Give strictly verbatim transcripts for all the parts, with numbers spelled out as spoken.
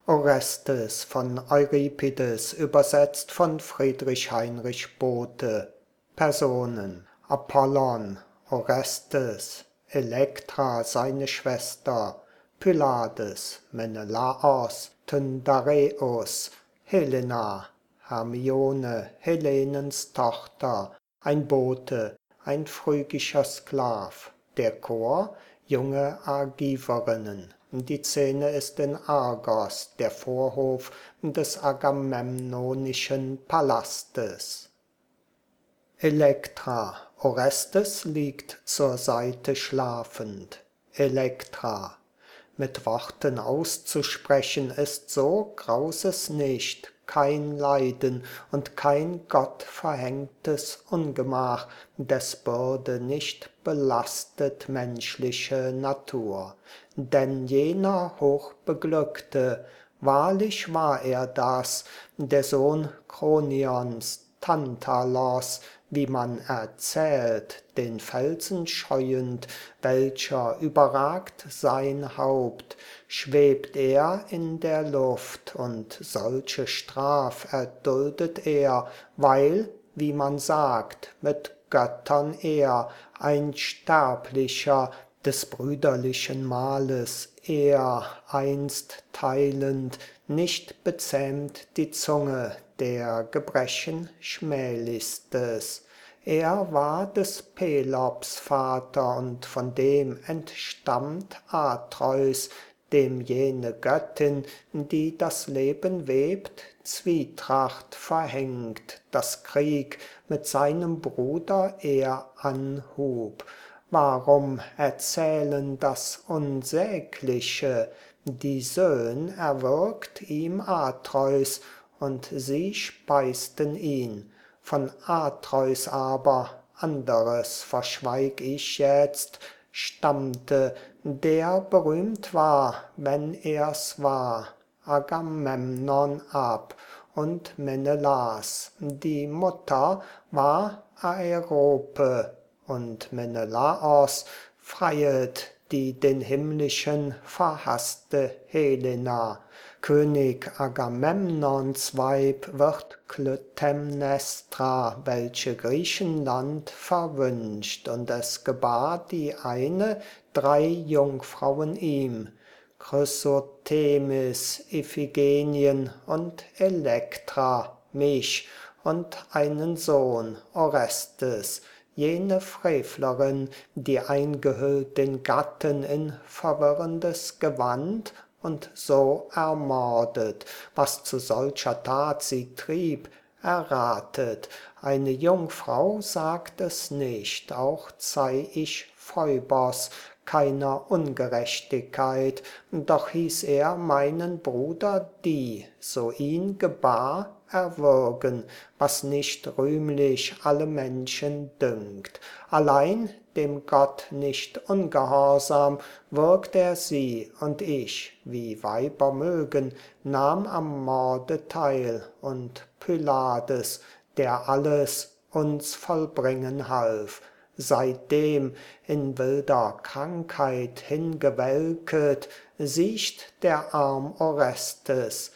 Orestes von Euripides, übersetzt von Friedrich Heinrich Bothe. Personen: Apollon, Orestes, Elektra seine Schwester, Pylades, Menelaos, Tyndareus, Helena, Hermione, Helenens Tochter, ein Bote, ein phrygischer Sklav, der Chor, junge Argiverinnen. Die Szene ist in Argos, der Vorhof des agamemnonischen Palastes. Elektra. Orestes liegt zur Seite schlafend. Elektra. Mit Worten auszusprechen ist so, graus es nicht, kein Leiden und kein gottverhängtes Ungemach, des Bürde nicht belastet menschliche Natur. Denn jener Hochbeglückte, wahrlich war er das, der Sohn Kronions, Tantalos, wie man erzählt, den Felsen scheuend, welcher überragt sein Haupt, schwebt er in der Luft, und solche Straf erduldet er, weil, wie man sagt, mit Göttern er, ein Sterblicher, des brüderlichen Mahles er einst teilend, nicht bezähmt die Zunge der Gebrechen schmählichstes. Er war des Pelops Vater, und von dem entstammt Atreus, dem jene Göttin, die das Leben webt, Zwietracht verhängt, dass Krieg mit seinem Bruder er anhub. Warum erzählen das Unsägliche? Die Söhn erwürgt ihm Atreus, und sie speisten ihn. Von Atreus aber, anderes verschweig ich jetzt, stammte, der berühmt war, wenn er's war, Agamemnon ab, und Menelas. Die Mutter war Aerope, und Menelaos freiet die den himmlischen verhaßte Helena. König Agamemnons Weib wird Klytämnestra, welche Griechenland verwünscht, und es gebar die eine drei Jungfrauen ihm, Chrysothemis, Iphigenien und Elektra, mich, und einen Sohn, Orestes, jene Frevlerin, die eingehüllt den Gatten in verwirrendes Gewand und so ermordet. Was zu solcher Tat sie trieb, erratet. Eine Jungfrau sagt es nicht, auch zeih ich Phoebos keiner Ungerechtigkeit, doch hieß er meinen Bruder die, so ihn gebar, erwürgen, was nicht rühmlich alle Menschen dünkt. Allein dem Gott nicht ungehorsam würgt er sie, und ich, wie Weiber mögen, nahm am Morde teil, und Pylades, der alles uns vollbringen half, seitdem in wilder Krankheit hingewelket, siecht der arm Orestes,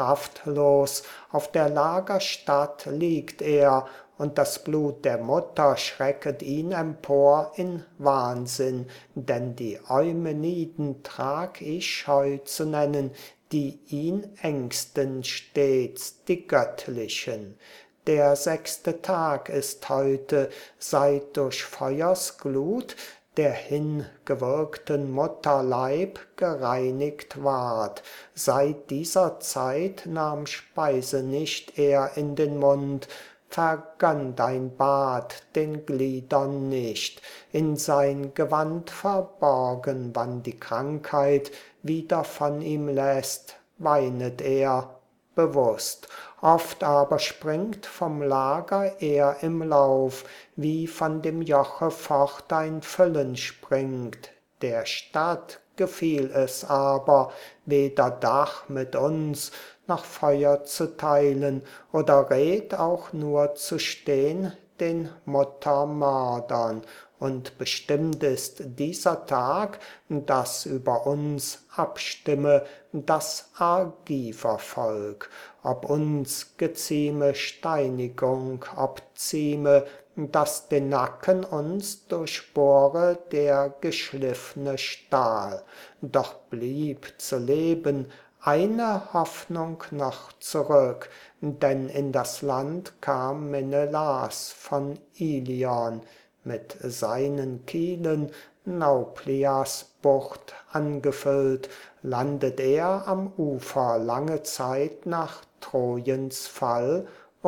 kraftlos auf der Lagerstatt liegt er, und das Blut der Mutter schrecket ihn empor in Wahnsinn, denn die Eumeniden trag ich scheu zu nennen, die ihn ängsten stets, die göttlichen. Der sechste Tag ist heute, seit durch Feuers Glut der hingewirkten Mutterleib gereinigt ward. Seit dieser Zeit nahm Speise nicht er in den Mund, vergönnt ein Bad den Gliedern nicht, in sein Gewand verborgen, wann die Krankheit wieder von ihm lässt, weinet er bewusst. Oft aber springt vom Lager er im Lauf, wie von dem Joche fort ein Füllen springt. Der Stadt gefiel es aber, weder Dach mit uns noch Feuer zu teilen, oder Red auch nur zu stehn den Muttermördern, und bestimmt ist dieser Tag, dass über uns abstimme das Argivervolk, ob uns gezieme Steinigung, ob zieme, dass den Nacken uns durchbohre der geschliffne Stahl. Doch blieb zu leben eine Hoffnung noch zurück, denn in das Land kam Menelas von Ilion, mit seinen Kielen Nauplias Bucht angefüllt, landet er am Ufer lange Zeit nach Trojens Fall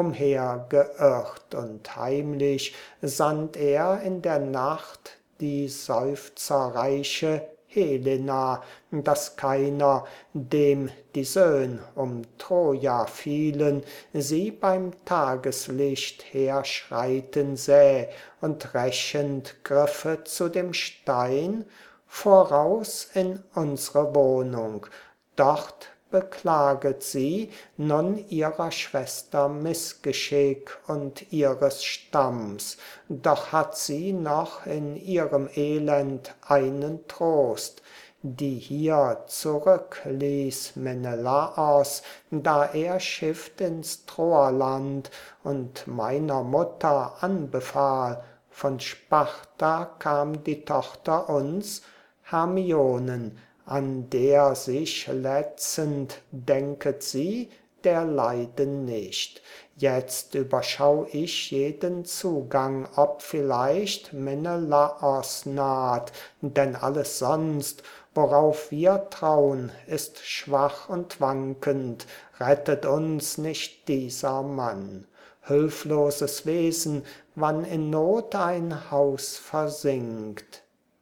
umhergeirrt, und heimlich sandt er in der Nacht die seufzerreiche Helena, dass keiner, dem die Söhn um Troja fielen, sie beim Tageslicht herschreiten säh, und rächend griffe zu dem Stein voraus in unsre Wohnung. Dort beklaget sie nun ihrer Schwester Missgeschick und ihres Stamms, doch hat sie noch in ihrem Elend einen Trost, die hier zurückließ Menelaos, da er schifft ins Troerland und meiner Mutter anbefahl. Von Sparta kam die Tochter uns, Hermionen, an der sich letzend denket sie der Leiden nicht. Jetzt überschau ich jeden Zugang, ob vielleicht Menelaos naht, denn alles sonst, worauf wir traun, ist schwach und wankend, rettet uns nicht dieser Mann. Hilfloses Wesen, wann in Not ein Haus versinkt.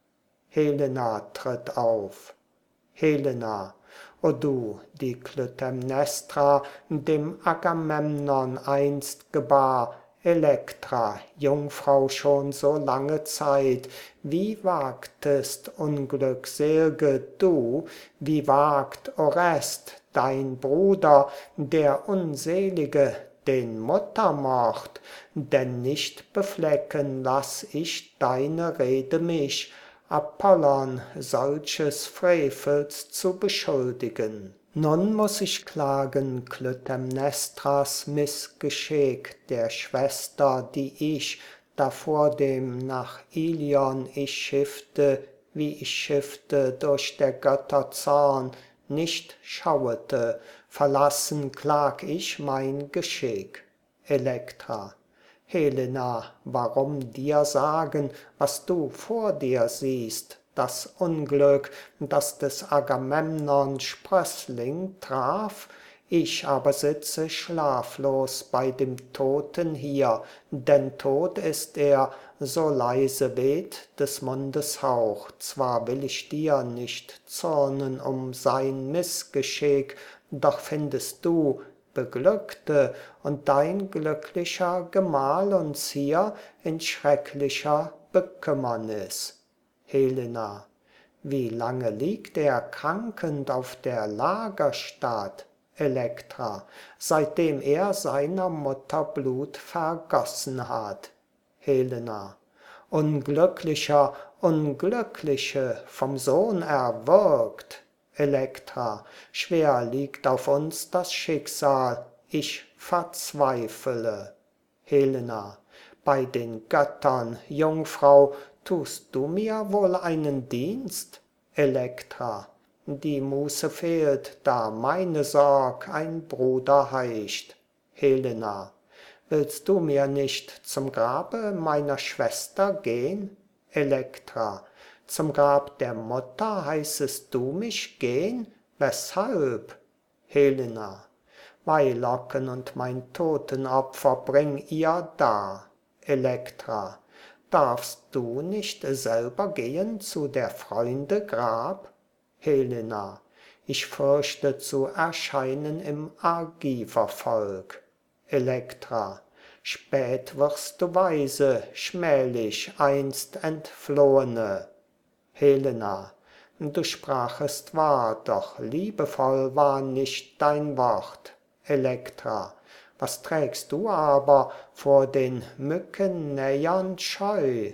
Helena tritt auf. Helena, o du, die Klytämnestra dem Agamemnon einst gebar, Elektra, Jungfrau schon so lange Zeit, wie wagtest, unglücksel'ge, du, wie wagt Orest, dein Bruder, der Unselige, den Muttermord? Denn nicht beflecken lass ich deine Rede mich, Apollon solches Frevels zu beschuldigen. Nun muß ich klagen Klytämnestras Missgeschick, der Schwester, die ich, da vordem nach Ilion ich schiffte, wie ich schiffte durch der Götter Zorn, nicht schauete, verlassen klag ich mein Geschick. Elektra. Helena, warum dir sagen, was du vor dir siehst? Das Unglück, das des Agamemnon Sprössling traf? Ich aber sitze schlaflos bei dem Toten hier, denn tot ist er, so leise weht des Mundes Hauch. Zwar will ich dir nicht zürnen um sein Missgeschick, doch findest du, Beglückte, und dein glücklicher Gemahl uns hier in schrecklicher Bekümmernis. Helena, wie lange liegt er krankend auf der Lagerstatt? Elektra, seitdem er seiner Mutter Blut vergossen hat. Helena, Unglücklicher, Unglückliche, vom Sohn erwürgt. Elektra, schwer liegt auf uns das Schicksal, ich verzweifle. Helena, bei den Göttern, Jungfrau, tust du mir wohl einen Dienst? Elektra, die Muße fehlt, da meine Sorg ein Bruder heischt. Helena, willst du mir nicht zum Grabe meiner Schwester gehn? Elektra, zum Grab der Mutter heißest du mich gehn? Weshalb? Helena, Weihlocken und mein Totenopfer bring ihr dar. Elektra, darfst du nicht selber gehen zu der Freunde Grab? Helena, ich fürchte zu erscheinen im Argivervolk. Elektra, spät wirst du weise, schmählich einst Entflohene. Helena, du sprachest wahr, doch liebevoll war nicht dein Wort. Elektra, Was trägst du aber vor den Mückennähern Scheu?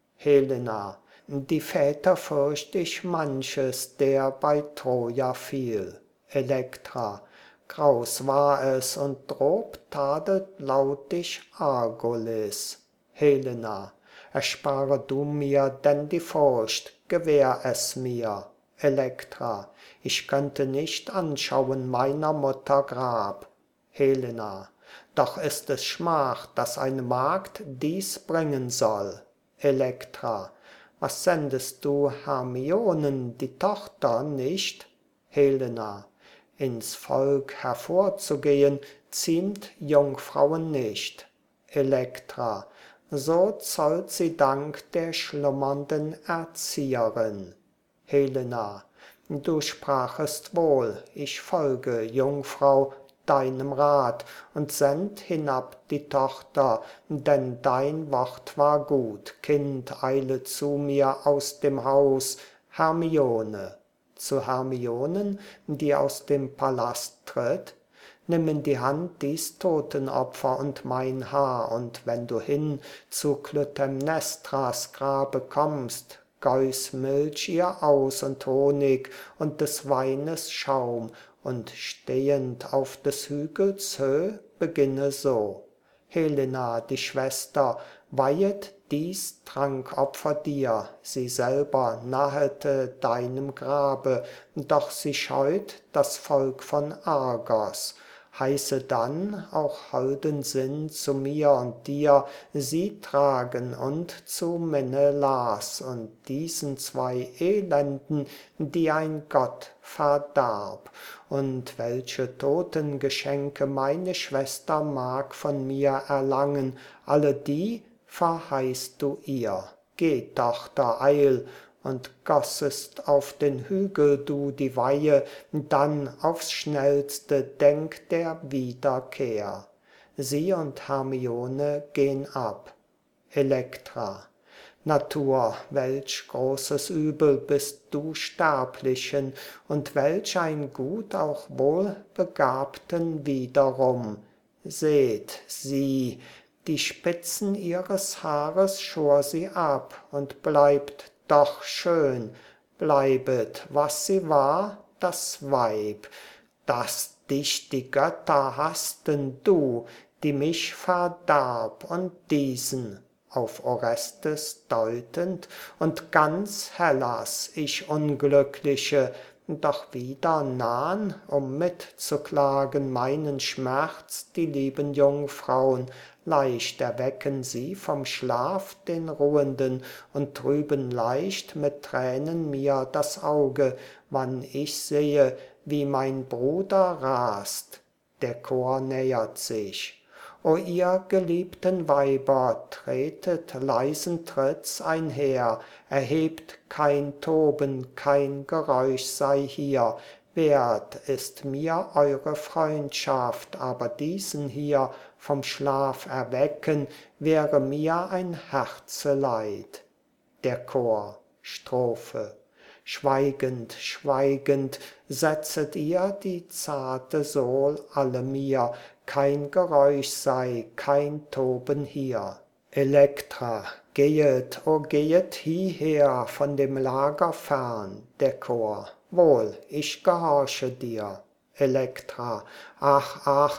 Helena, die Väter fürcht ich manches, der bei Troja fiel. Elektra, Graus war es und drob tadelt laut dich Argolis. Helena, erspare du mir denn die Furcht, gewähr es mir. Elektra, ich könnte nicht anschauen meiner Mutter Grab. Helena, doch ist es Schmach, dass eine Magd dies bringen soll. Elektra, was sendest du Hermionen, die Tochter, nicht? Helena, ins Volk hervorzugehen, ziemt Jungfrauen nicht. Elektra, so zollt sie Dank der schlummernden Erzieherin. Helena, du sprachest wohl, ich folge, Jungfrau, deinem Rat und send hinab die Tochter, denn dein Wort war gut. Kind, eile zu mir aus dem Haus, Hermione. Zu Hermionen, die aus dem Palast tritt: Nimm in die Hand dies Totenopfer und mein Haar, und wenn du hin zu Klytämnestras Grabe kommst, geuß Milch ihr aus und Honig und des Weines Schaum, und stehend auf des Hügels Höh beginne so: Helena, die Schwester, weihet dies Trankopfer dir, sie selber nahete deinem Grabe, doch sie scheut das Volk von Argos. Heiße dann auch holden Sinn zu mir und dir, sie tragen und zu Menelaos und diesen zwei Elenden, die ein Gott verdarb. Und welche Totengeschenke meine Schwester mag von mir erlangen, alle die verheißt du ihr. Geh, Tochter, eil, und gossest auf den Hügel du die Weihe, dann aufs Schnellste denk der Wiederkehr. Sie und Hermione gehn ab. Elektra, Natur, welch großes Übel bist du Sterblichen, und welch ein Gut auch Wohlbegabten wiederum. Seht, sieh, die Spitzen ihres Haares schor sie ab, und bleibt doch schön, bleibet, was sie war, das Weib. Dass dich die Götter hassten, du, die mich verdarb, und diesen, auf Orestes deutend, und ganz Hellas, ich Unglückliche, doch wieder nahn, um mitzuklagen meinen Schmerz, die lieben Jungfrauen. Leicht erwecken sie vom Schlaf den Ruhenden und trüben leicht mit Tränen mir das Auge, wann ich sehe, wie mein Bruder rast. Der Chor nähert sich. O ihr geliebten Weiber, tretet leisen Tritts einher, erhebt kein Toben, kein Geräusch sei hier, wert ist mir eure Freundschaft, aber diesen hier vom Schlaf erwecken, wäre mir ein Herzeleid. Der Chor, Strophe. Schweigend, schweigend setzet ihr die zarte Sohl alle mir, kein Geräusch sei, kein Toben hier. Elektra, gehet, o gehet hieher von dem Lager fern. Der Chor, wohl, ich gehorche dir. Elektra, ach, ach,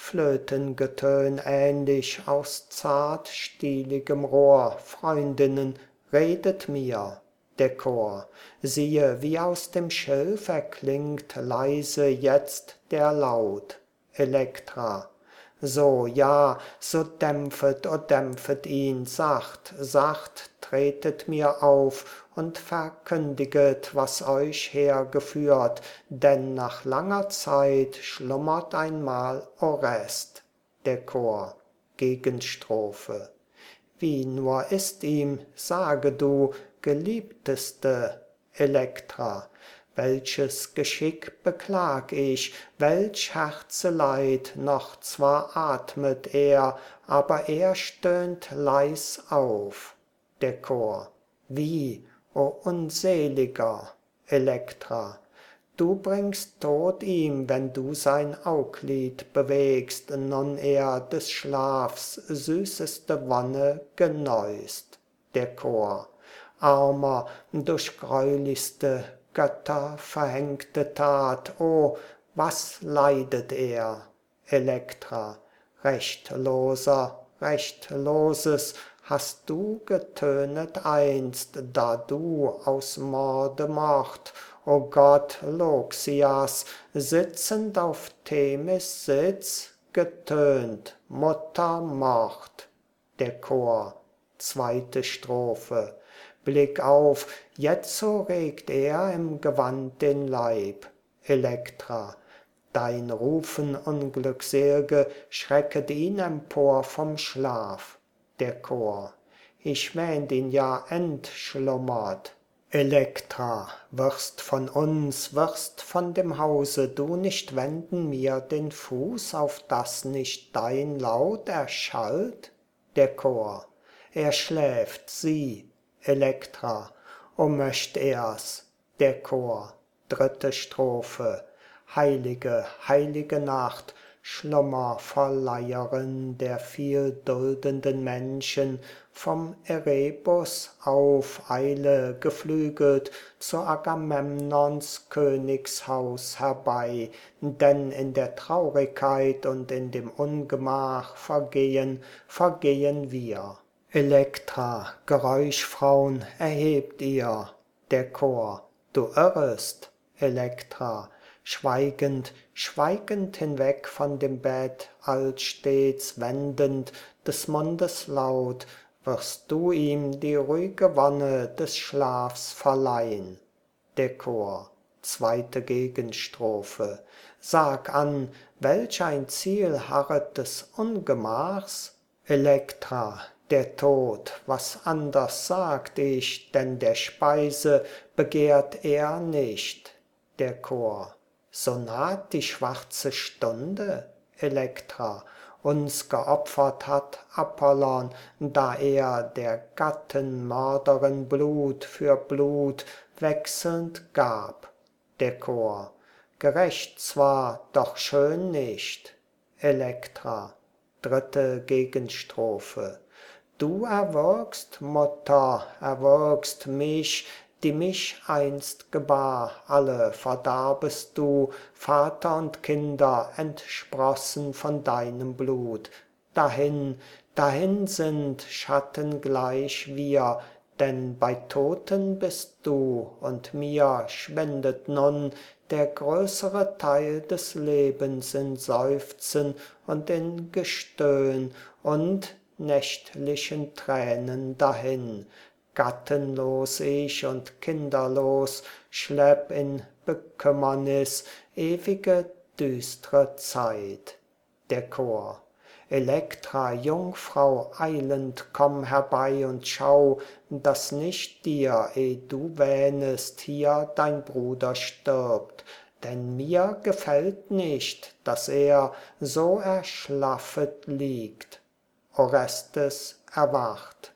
Flötengetön ähnlich aus zart stieligem Rohr, Freundinnen, redet mir. Der Chor, siehe, wie aus dem Schilf erklingt leise jetzt der Laut. Elektra, so, ja, so dämpfet, o dämpfet ihn, sacht, sacht, tretet mir auf und verkündiget, was euch hergeführt, denn nach langer Zeit schlummert einmal Orest. Der Chor, Gegenstrophe. Wie nur ist ihm, sage du, Geliebteste? Elektra, welches Geschick beklag ich, welch Herzeleid, noch zwar atmet er, aber er stöhnt leis auf. Der Chor, wie, o unseliger? Elektra, Du bringst Tod ihm, wenn du sein Auglid bewegst, nun er des Schlafs süßeste Wonne geneußt. Der Chor: Armer, durch greulichste Götter verhängte Tat, o, was leidet er? Elektra: Rechtloser, Rechtloses hast du getönet einst, da du aus Morde Mord, o Gott, Loxias, sitzend auf Themis Sitz, getönt, Muttermord. Der Chor: zweite Strophe. Blick auf, jetzo regt er im Gewand den Leib. Elektra: Dein Rufen, Unglücksel'ge, schrecket ihn empor vom Schlaf. Der Chor: Ich wähnt ihn ja entschlummert. Elektra: Wirst von uns, wirst von dem Hause du nicht wenden mir den Fuß, auf dass nicht dein Laut erschallt? Der Chor: Er schläft, sieh. Elektra: O möcht er's. Der Chor: dritte Strophe. Heilige, heilige Nacht, Schlummerverleiherin der vielduldenden Menschen, vom Erebus auf eile geflügelt zu Agamemnons Königshaus herbei, denn in der Traurigkeit und in dem Ungemach vergehen, vergehen wir. Elektra, Geräuschfraun, erhebt ihr. Der Chor: Du irrest. Elektra: Schweigend, schweigend hinweg von dem Bett, allstets wendend des Mundes laut, wirst du ihm die ruhige Wonne des Schlafs verleihn. Der Chor: zweite Gegenstrophe. Sag an, welch ein Ziel harret des Ungemachs? Elektra: Der Tod, was anders sagt ich, denn der Speise begehrt er nicht. Der Chor: So naht die schwarze Stunde? Elektra: Uns geopfert hat Apollon, da er der Gattenmörderin Blut für Blut wechselnd gab. Der Chor: Gerecht zwar, doch schön nicht. Elektra: dritte Gegenstrophe. Du erwürgst, Mutter, erwürgst mich, die mich einst gebar, alle verdarbest du, Vater und Kinder, entsprossen von deinem Blut. Dahin, dahin sind schattengleich wir, denn bei Toten bist du, und mir schwindet nun der größere Teil des Lebens in Seufzen und in Gestöhn und nächtlichen Tränen dahin. Gattenlos ich und kinderlos schlepp in Bekümmernis ewige düstre Zeit. Der Chor: Elektra, Jungfrau, eilend komm herbei und schau, dass nicht dir, eh du wähnest, hier dein Bruder stirbt, denn mir gefällt nicht, dass er so erschlaffet liegt. Orestes erwacht.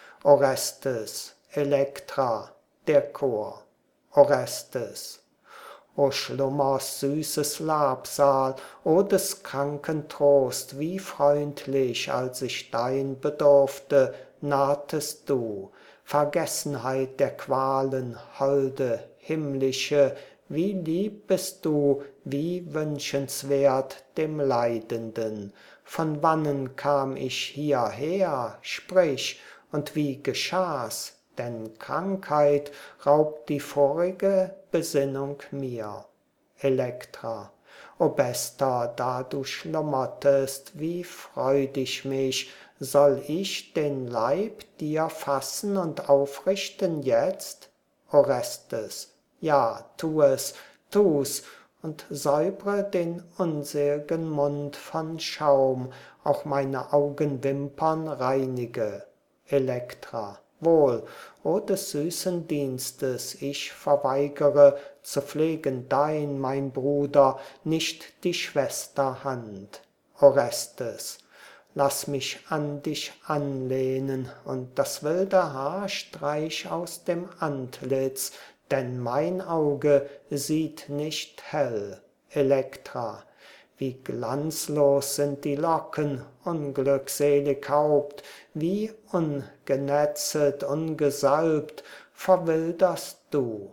Orestes, Elektra, der Chor. Orestes: O Schlummers süßes Labsal, o des Kranken Trost, wie freundlich, als ich dein bedurfte, nahtest du. Vergessenheit der Qualen, holde, himmlische, wie lieb bist du, wie wünschenswert dem Leidenden. Von wannen kam ich hierher, sprich, und wie geschah's? Denn Krankheit raubt die vorige Besinnung mir. Elektra: O Bester, da du schlummertest, wie freut ich mich, soll ich den Leib dir fassen und aufrichten jetzt? Orestes: Ja, tu es, tu's, und säubre den unsel'gen Mund von Schaum, auch meine Augenwimpern reinige. Elektra: Wohl, o des süßen Dienstes, ich verweigere, zu pflegen dein, mein Bruder, nicht die Schwesterhand. Orestes: Lass mich an dich anlehnen, und das wilde Haar streich aus dem Antlitz, denn mein Auge sieht nicht hell. Elektra. Wie glanzlos sind die Locken, unglückselig Haupt, wie ungenetzet, ungesalbt verwilderst du.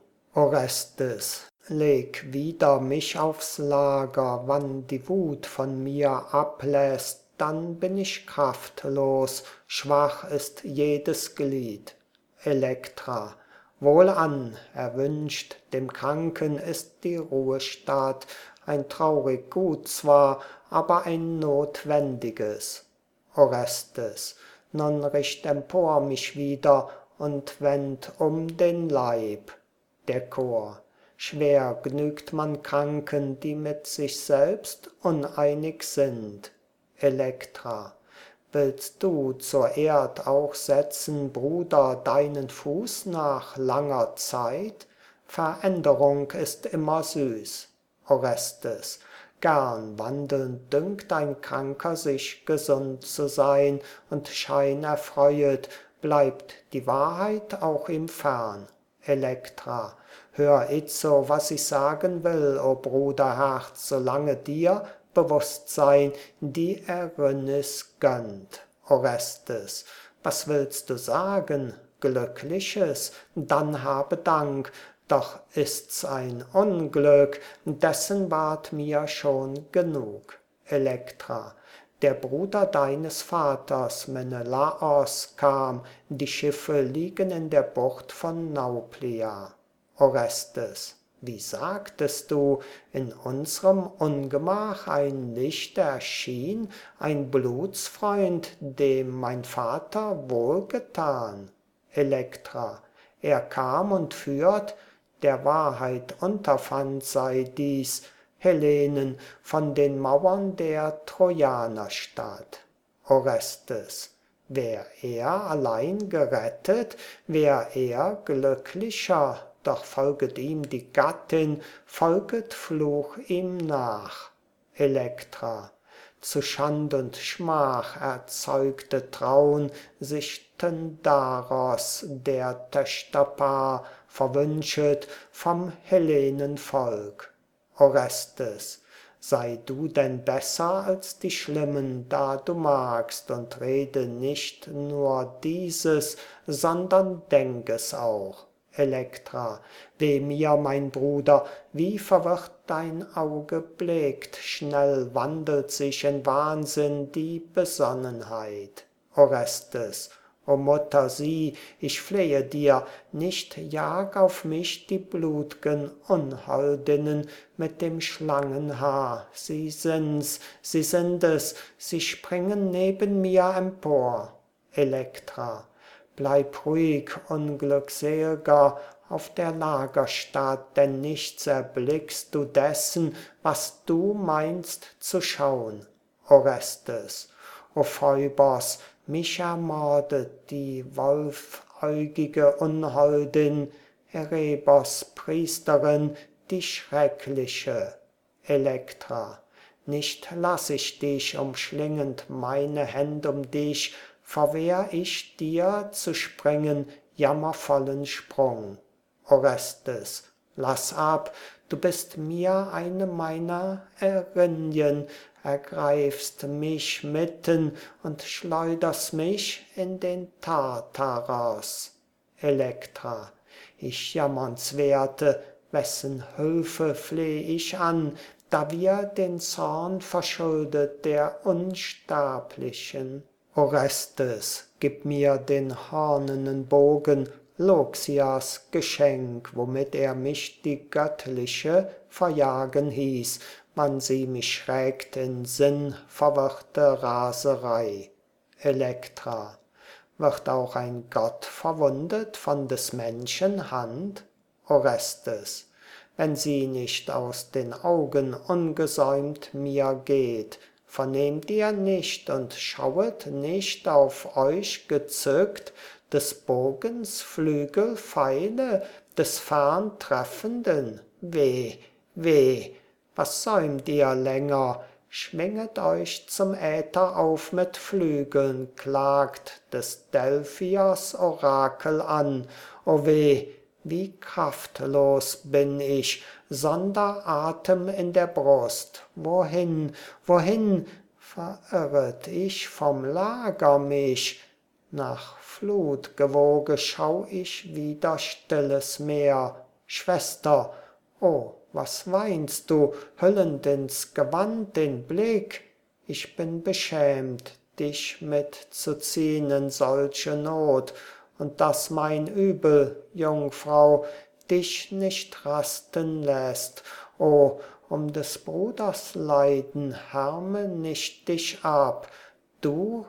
Orestes. Leg wieder mich aufs Lager, wann die Wut von mir ablässt, dann bin ich kraftlos, schwach ist jedes Glied. Elektra. Wohlan, erwünscht, dem Kranken ist die Ruhestatt, ein traurig Gut zwar, aber ein notwendiges. Orestes. Nun richt empor mich wieder und wend um den Leib. Der Chor. Schwer gnügt man Kranken, die mit sich selbst uneinig sind. Elektra. Willst du zur Erd auch setzen, Bruder, deinen Fuß nach langer Zeit? Veränderung ist immer süß. Orestes. Gern wandelnd dünkt ein Kranker sich gesund zu sein, und Schein erfreuet, bleibt die Wahrheit auch ihm fern. Elektra. Hör itzo, was ich sagen will, o Bruderherz, solange dir Bewusstsein die Erkenntnis gönnt. Orestes. Was willst du sagen? Glückliches? Dann habe Dank, doch ist's ein Unglück, dessen ward mir schon genug. Elektra. Der Bruder deines Vaters, Menelaos, kam, die Schiffe liegen in der Bucht von Nauplia. Orestes. Wie sagtest du, in unserem Ungemach ein Licht erschien, ein Blutsfreund, dem mein Vater wohlgetan? Elektra. Er kam und führt, der Wahrheit Unterpfand sei dies, Hellenen von den Mauern der Trojanerstadt. Orestes. Wär er allein gerettet, wär er glücklicher, doch folget ihm die Gattin, folget Fluch ihm nach. Elektra. Zu Schand und Schmach erzeugte Traun sich Tyndaros, der Töchterpaar, verwünschet vom Hellenenvolk. Orestes. Sei du denn besser als die Schlimmen, da du magst, und rede nicht nur dieses, sondern denk es auch. Elektra. Weh mir, mein Bruder, wie verwirrt dein Auge blickt, schnell wandelt sich in Wahnsinn die Besonnenheit. Orestes. O Mutter, sieh, ich flehe dir, nicht jag auf mich die blut'gen Unholdinnen mit dem Schlangenhaar, sie sind's, sie sind es, sie springen neben mir empor. Elektra. Bleib ruhig, Unglücksel'ger, auf der Lagerstatt, denn nichts erblickst du dessen, was du meinst zu schaun. Orestes. O Phoebos, mich ermordet die wolfäugige Unholdin, Erebos Priesterin, die schreckliche. Elektra. Nicht lass ich dich, umschlingend meine Händ um dich, verwehr ich dir zu springen, jammervollen Sprung. Orestes. Lass ab, du bist mir eine meiner Erinnyen, ergreifst mich mitten und schleuderst mich in den Tartaros. Elektra. Ich jammernswerte, wessen Hülfe fleh ich an, da wir den Zorn verschuldet der Unsterblichen. Orestes, gib mir den hornenen Bogen, Loxias Geschenk, womit er mich die göttliche verjagen hieß, wann sie mich schrägt in sinnverwirrte Raserei. Elektra. Wird auch ein Gott verwundet von des Menschen Hand? Orestes. Wenn sie nicht aus den Augen ungesäumt mir geht, vernehmt ihr nicht und schauet nicht auf euch gezückt des Bogens Flügel Pfeile, des fern Treffenden? Weh, weh, was säumt ihr länger? Schwinget euch zum Äther auf mit Flügeln, klagt des Delphios Orakel an. O weh, wie kraftlos bin ich, sonder Atem in der Brust. Wohin, wohin verirret ich vom Lager mich? Nach Flutgewoge schau ich wider stilles Meer. Schwester, oh, was weinst du, hüllend ins Gewand den Blick? Ich bin beschämt, dich mitzuziehn in solche Not, und dass mein Übel, Jungfrau, dich nicht rasten lässt. O, um des Bruders Leiden härme nicht dich ab. Du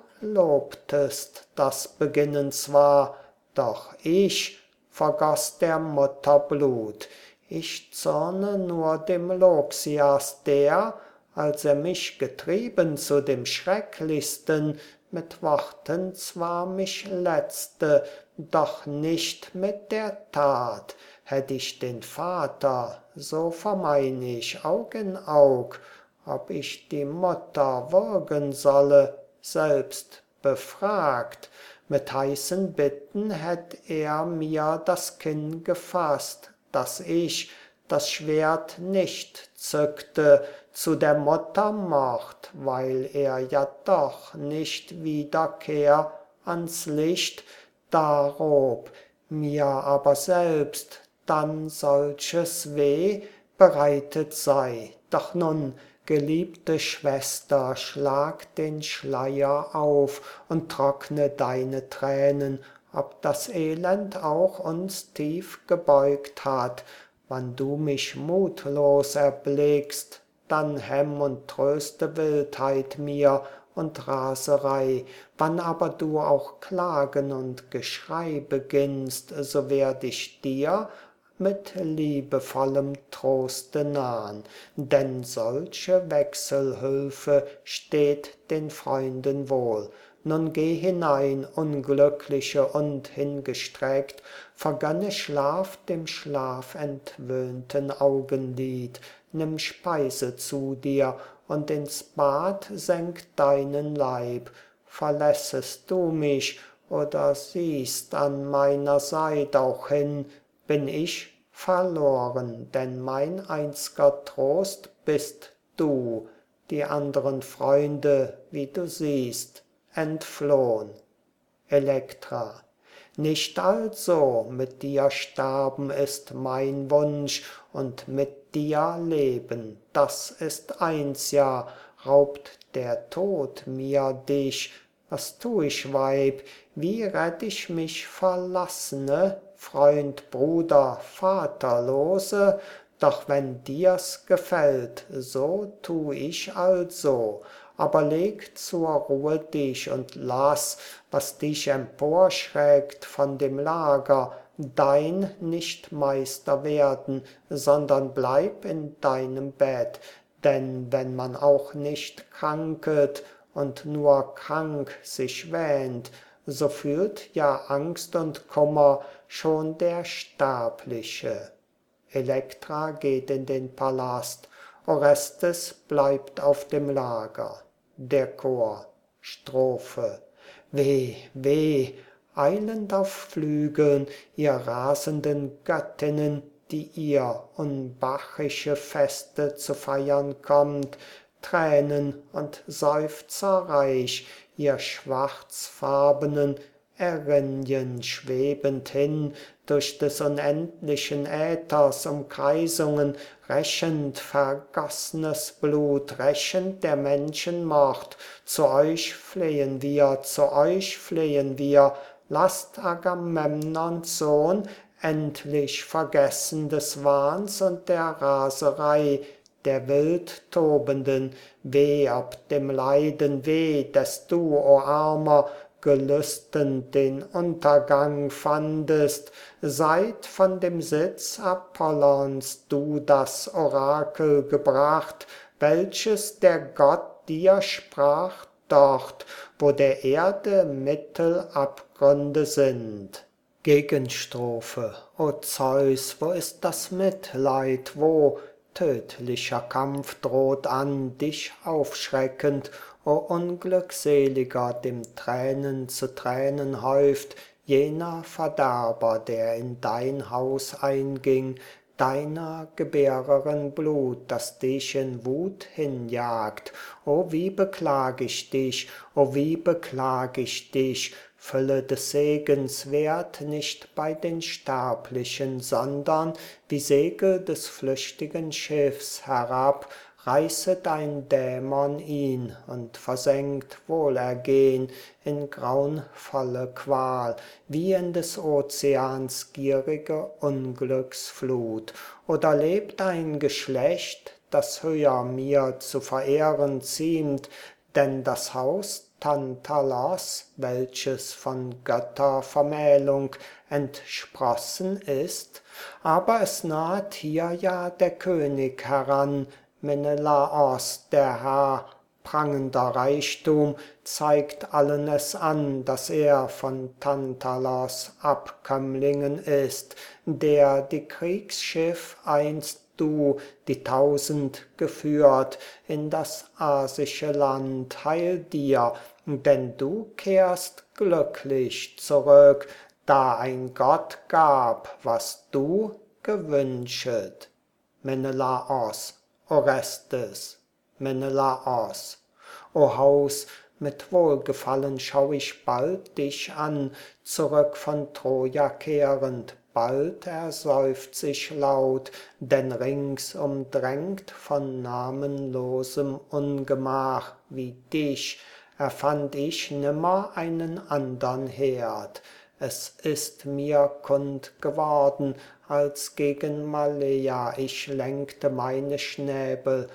lobtest das Beginnen zwar, doch ich vergoß der Mutter Blut. Ich zürne nur dem Loxias, der, als er mich getrieben zu dem Schrecklichsten, mit Worten zwar mich letzte, doch nicht mit der Tat. Hätt ich den Vater, so vermein ich Aug in Aug, ob ich die Mutter würgen solle, selbst befragt. Mit heißen Bitten hätt er mir das Kinn gefasst, dass ich das Schwert nicht zückte zu der Mutter Mord, weil er ja doch nicht wiederkehr ans Licht darob, mir aber selbst dann solches Weh bereitet sei. Doch nun, geliebte Schwester, schlag den Schleier auf und trockne deine Tränen, ob das Elend auch uns tief gebeugt hat. Wann du mich mutlos erblickst, dann hemm und tröste Wildheit mir und Raserei. Wann aber du auch Klagen und Geschrei beginnst, so werd ich dir mit liebevollem Troste nahn, denn solche Wechselhülfe steht den Freunden wohl. Nun geh hinein, Unglückliche, und hingestreckt, vergönne Schlaf dem schlafentwöhnten Augenlid, nimm Speise zu dir und ins Bad senk deinen Leib. Verlässest du mich oder siehst an meiner Seid auch hin, bin ich verloren, denn mein einz'ger Trost bist du, die anderen Freunde, wie du siehst, entflohn. Elektra. Nicht also mit dir sterben ist mein Wunsch, und mit dir leben, das ist eins ja, raubt der Tod mir dich. Was tu ich, Weib, wie rett ich mich Verlassene, Freund, Bruder, Vaterlose? Doch wenn dir's gefällt, so tu ich also. Aber leg zur Ruhe dich und lass, was dich emporschreckt von dem Lager, dein nicht Meister werden, sondern bleib in deinem Bett. Denn wenn man auch nicht kranket und nur krank sich wähnt, so fühlt ja Angst und Kummer schon der Sterbliche. Elektra geht in den Palast, Orestes bleibt auf dem Lager. Der Chor, Strophe. Weh, weh, eilend auf Flügeln, ihr rasenden Göttinnen, die ihr unbachische Feste zu feiern kommt, Tränen und Seufzer reich, ihr schwarzfarbenen Erinnyen schwebend hin durch des unendlichen Äthers Umkreisungen, rächend vergoss'nes Blut, rächend der Menschen Mord. Zu euch flehen wir, zu euch flehen wir, lasst Agamemnons Sohn endlich vergessen des Wahns und der Raserei, der wild tobenden. Weh ob dem Leiden, weh, des du, o Armer, gelüstend den Untergang fandest, seit von dem Sitz Apollons du das Orakel gebracht, welches der Gott dir sprach, dort, wo der Erde Mittelabgründe sind. Gegenstrophe. O Zeus, wo ist das Mitleid, wo tödlicher Kampf droht an, dich aufschreckend, o Unglückseliger, dem Tränen zu Tränen häuft, jener Verderber, der in dein Haus einging, deiner Gebärerin Blut, das dich in Wut hinjagt. O wie beklag ich dich, o wie beklag ich dich, Fülle des Segens währt nicht bei den Sterblichen, sondern wie Segel des flüchtigen Schiffs herab, reißet ein Dämon ihn und versenkt Wohlergehn in grauenvolle Qual, wie in des Ozeans gierige Unglücksflut. Oder lebt ein Geschlecht, das höher mir zu verehren ziemt, denn das Haus Tantalos, welches von Göttervermählung entsprossen ist, aber es naht hier ja der König heran, Menelaos, der Herr, prangender Reichtum zeigt allen es an, dass er von Tantalos Abkömmlingen ist, der die Kriegsschiff einst du, die Tausend, geführt in das asische Land. Heil dir, denn du kehrst glücklich zurück, da ein Gott gab, was du gewünschet. Menelaos, Orestes, Menelaos. O Haus, mit Wohlgefallen schau ich bald dich an, zurück von Troja kehrend, bald erseufz ich laut, denn rings umdrängt von namenlosem Ungemach wie dich erfand ich nimmer einen andern Herd. Es ist mir kund geworden, als gegen Maleia ich lenkte meine Schnäbel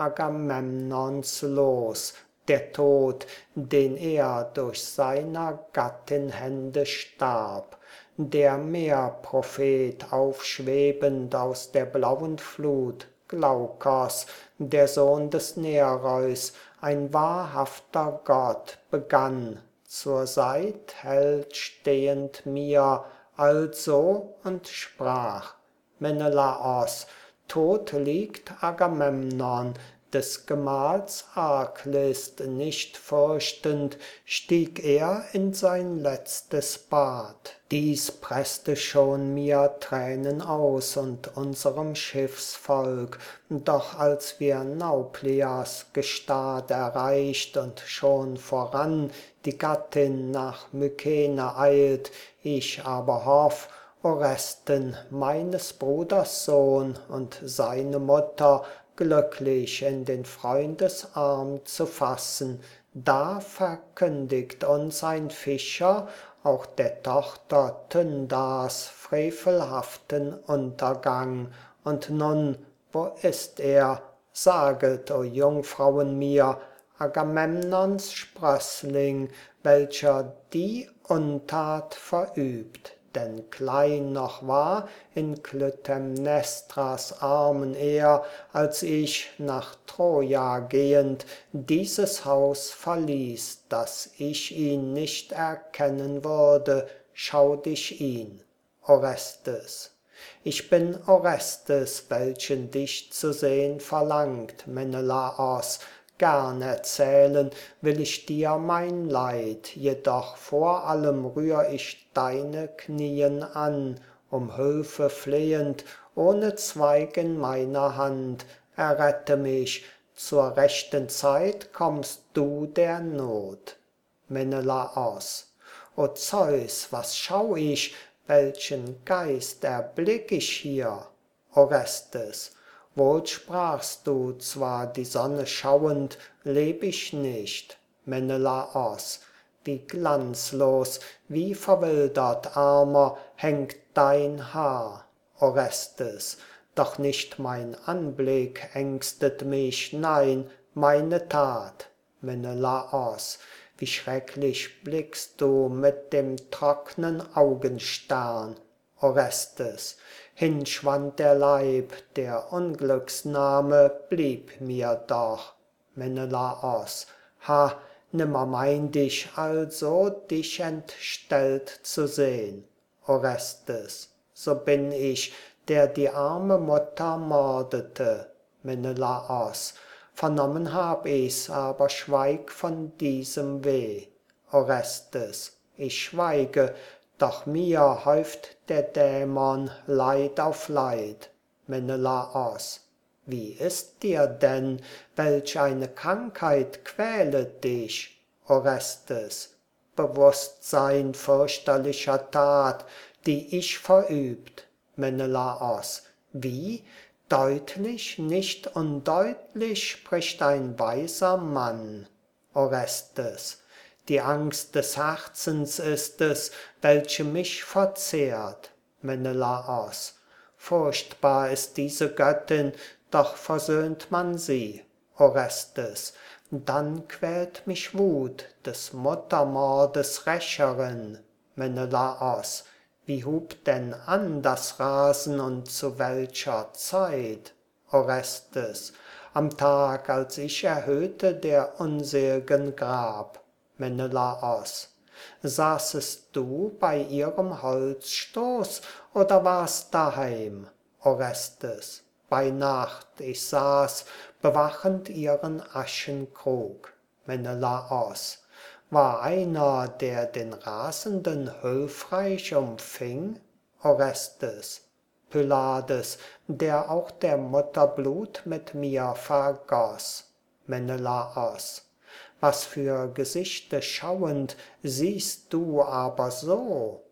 Agamemnons los, der Tod, den er durch seiner Gattin Hände starb. Der Meerprophet aufschwebend aus der blauen Flut, Glaukos, der Sohn des Nereus, ein wahrhafter Gott, begann, zur Seit hell stehend mir, also und sprach: Menelaos, tot liegt Agamemnon, des Gemahls Arglist nicht fürchtend, stieg er in sein letztes Bad. Dies presste schon mir Tränen aus und unserem Schiffsvolk, doch als wir Naupleas Gestad erreicht und schon voran die Gattin nach Mykene eilt, ich aber hoff, Oresten, meines Bruders Sohn, und seine Mutter glücklich in den Freundesarm zu fassen, da verkündigt uns ein Fischer auch der Tochter Tyndars frevelhaften Untergang. Und nun, wo ist er? Saget, o Jungfrauen mir, Agamemnons Sprössling, welcher die Untat verübt. Denn klein noch war in Klytämnestras Armen er, als ich, nach Troja gehend, dieses Haus verließ, dass ich ihn nicht erkennen würde, schaut ich ihn. Orestes. Ich bin Orestes, welchen dich zu sehn verlangt, Menelaos. Gern erzählen will ich dir mein Leid, jedoch vor allem rühr ich deine Knien an, um Hilfe flehend, ohne Zweig in meiner Hand. Errette mich, zur rechten Zeit kommst du der Not. Menelaos. O Zeus, was schau ich, welchen Geist erblick ich hier? Orestes. Wohl sprachst du, zwar die Sonne schauend, leb ich nicht. Menelaos. Wie glanzlos, wie verwildert, Armer, hängt dein Haar. Orestes. Doch nicht mein Anblick ängstet mich, nein, meine Tat. Menelaos. Wie schrecklich blickst du mit dem trocknen Augenstern. Orestes. Hinschwand der Leib, der Unglücksname blieb mir doch. Menelaos. Ha, nimmer meind ich also, dich entstellt zu sehn. Orestes. So bin ich, der die arme Mutter mordete. Menelaos. Vernommen hab ich's, aber schweig von diesem Weh. Orestes. Ich schweige, doch mir häuft der Dämon Leid auf Leid. Menelaos: Wie ist dir denn? Welch eine Krankheit quälet dich? Orestes: Bewusstsein fürchterlicher Tat, die ich verübt. Menelaos: Wie? Deutlich, nicht undeutlich spricht ein weiser Mann. Orestes: Die Angst des Herzens ist es, welche mich verzehrt. Menelaos: Furchtbar ist diese Göttin, doch versöhnt man sie. Orestes: Dann quält mich Wut, des Muttermordes Rächerin. Menelaos: Wie hub denn an das Rasen und zu welcher Zeit? Orestes: Am Tag, als ich erhöhte der unsel'gen Grab. Menelaos: Saßest du bei ihrem Holzstoß oder warst daheim? Orestes: Bei Nacht, ich saß bewachend ihren Aschenkrug. Menelaos: War einer, der den Rasenden hülfreich umfing? Orestes: Pylades, der auch der Mutter Blut mit mir vergoß. Menelaos: Was für Gesichte schauend, siehst du aber so?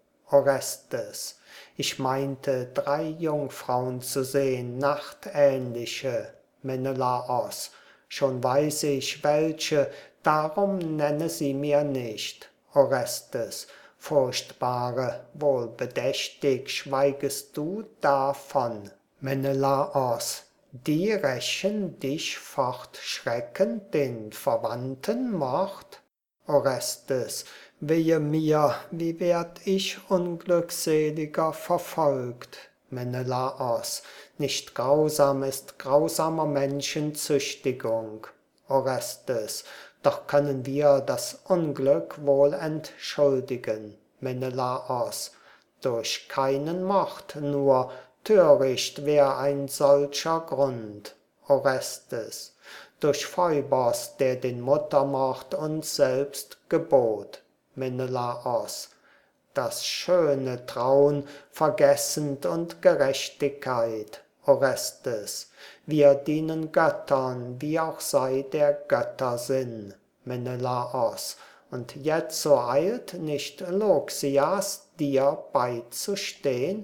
Orestes: Ich meinte drei Jungfrauen zu sehn, nachtähnliche. Menelaos: Schon weiß ich welche, darum nenne sie mir nicht. Orestes: Furchtbare, wohlbedächtig schweigest du davon. Menelaos: Die rächen dich fortschreckend den Verwandten Mord? Orestes: Wehe mir, wie werd ich unglückseliger verfolgt. Menelaos: Nicht grausam ist grausamer Menschen Züchtigung. Orestes: Doch können wir das Unglück wohl entschuldigen. Menelaos: Durch keinen Mord nur, töricht wär ein solcher Grund. Orestes: Durch Phoebos, der den Muttermord uns selbst gebot. Menelaos: Das schöne Traun vergessend und Gerechtigkeit. Orestes: Wir dienen Göttern, wie auch sei der Götter Sinn. Menelaos: Und jetzo eilt nicht Loxias, dir beizustehn?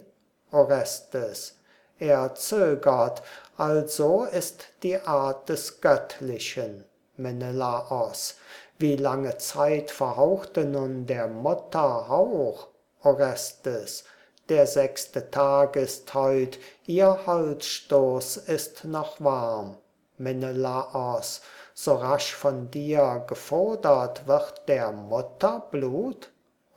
Orestes: Er zögert, also ist die Art des Göttlichen. Menelaos: Wie lange Zeit verhauchte nun der Mutter Hauch? Orestes: Der sechste Tag ist heut, ihr Holzstoß ist noch warm. Menelaos: So rasch von dir gefodert wird der Mutter Blut?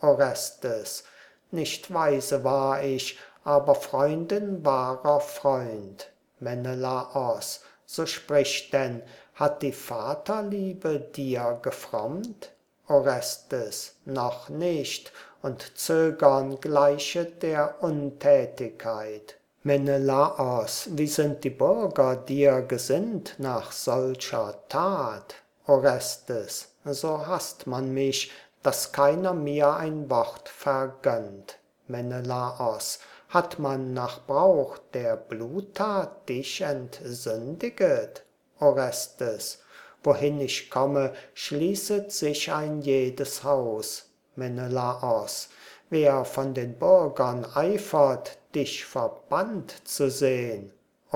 Orestes: Nicht weise war ich, aber Freundin wahrer Freund. Menelaos: So sprich denn, hat die Vaterliebe dir gefrommt? Orestes: Noch nicht, und Zögern gleichet der Untätigkeit. Menelaos: Wie sind die Bürger dir gesinnt nach solcher Tat? Orestes: So hasst man mich, dass keiner mir ein Wort vergönnt. Menelaos: Hat man nach Brauch der Bluttat dich entsündiget? Orestes: Wohin ich komme, schließet sich ein jedes Haus. Menelaos: Wer von den Bürgern eifert, dich verbannt zu sehn?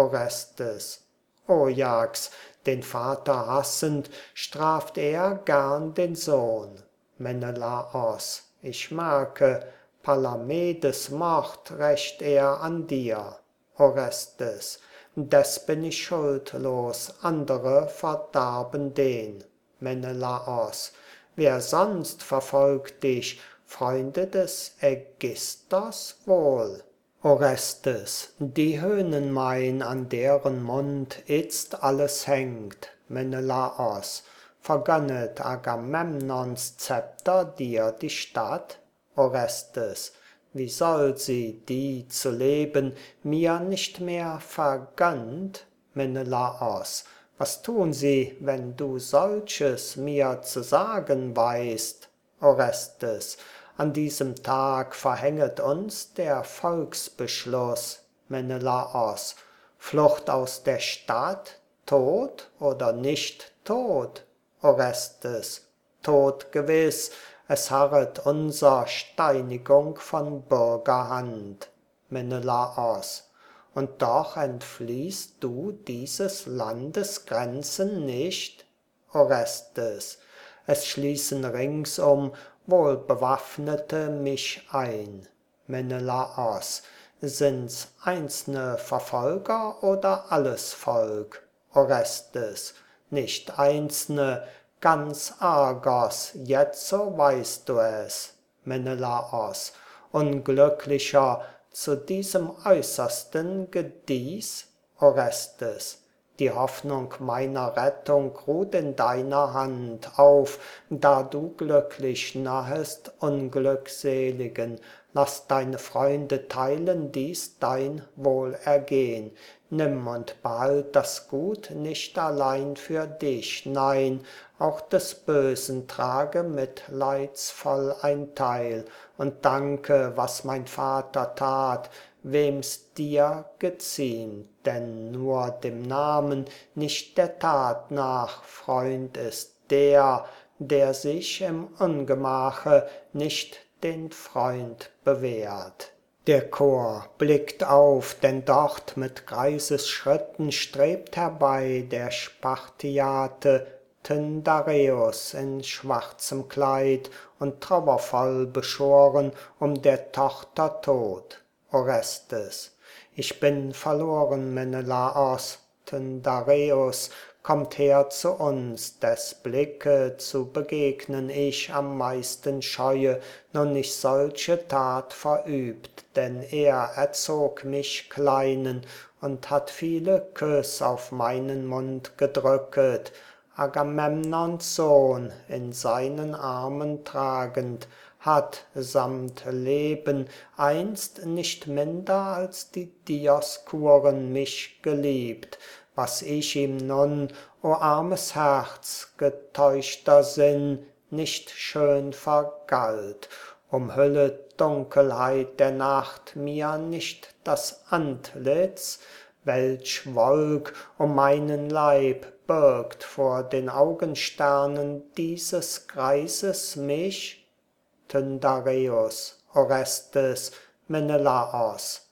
Orestes: Ajax, den Vater hassend, straft er gern den Sohn. Menelaos: Ich merke, Palamedes Mord rächt er an dir. Orestes: Des bin ich schuldlos, andere verdarben den. Menelaos: Wer sonst verfolgt dich, Freunde des Ägisthos wohl? Orestes: Die Höhnen mein, an deren Mund itzt alles hängt. Menelaos: Vergönnet Agamemnons Zepter dir die Stadt? Orestes: Wie soll sie, die zu leben mir nicht mehr vergönnt? Menelaos: Was tun sie, wenn du solches mir zu sagen weißt? Orestes: an diesem Tag verhänget uns der Volksbeschluss, Menelaos. Flucht aus der Stadt, Tod oder nicht Tod? Orestes, Tod gewiss, es harret unser Steinigung von Bürgerhand. Menelaos, und doch entfliehst du dieses Landes Grenzen nicht? Orestes, es schließen ringsum Wohlbewaffnete mich ein. Menelaos, sind's einzelne Verfolger oder alles Volk? Orestes, nicht einzelne, ganz Argos, jetzo weißt du es. Menelaos, Unglücklicher, zu diesem Äußersten gedieß? Orestes, die Hoffnung meiner Rettung ruht in deiner Hand. Auf, da du glücklich nahest Unglückseligen, lass deine Freunde teilen dies dein Wohlergehen. Nimm und behalt das Gut nicht allein für dich, nein, auch des Bösen trage mitleidsvoll ein Teil und danke, was mein Vater tat, wem's dir geziemt, denn nur dem Namen, nicht der Tat nach, Freund ist der, der sich im Ungemache nicht den Freund bewährt. Der Chor blickt auf, denn dort mit Greisesschritten strebt herbei der Spartiate Tyndareus in schwarzem Kleid und trauervoll beschoren um der Tochter Tod. Orestes, ich bin verloren, Menelaos. Tyndareus, kommt her zu uns, des Blicke zu begegnen ich am meisten scheue, nun ich solche Tat verübt, denn er erzog mich Kleinen und hat viele Küss auf meinen Mund gedrücket, Agamemnons Sohn in seinen Armen tragend, hat samt Leben einst nicht minder als die Dioskuren mich geliebt, was ich ihm nun, o armes Herz, getäuschter Sinn, nicht schön vergalt. Umhüllet Dunkelheit der Nacht mir nicht das Antlitz, welch Wolk um meinen Leib birgt vor den Augensternen dieses Greises mich? Tyndareus, Orestes, Menelaos.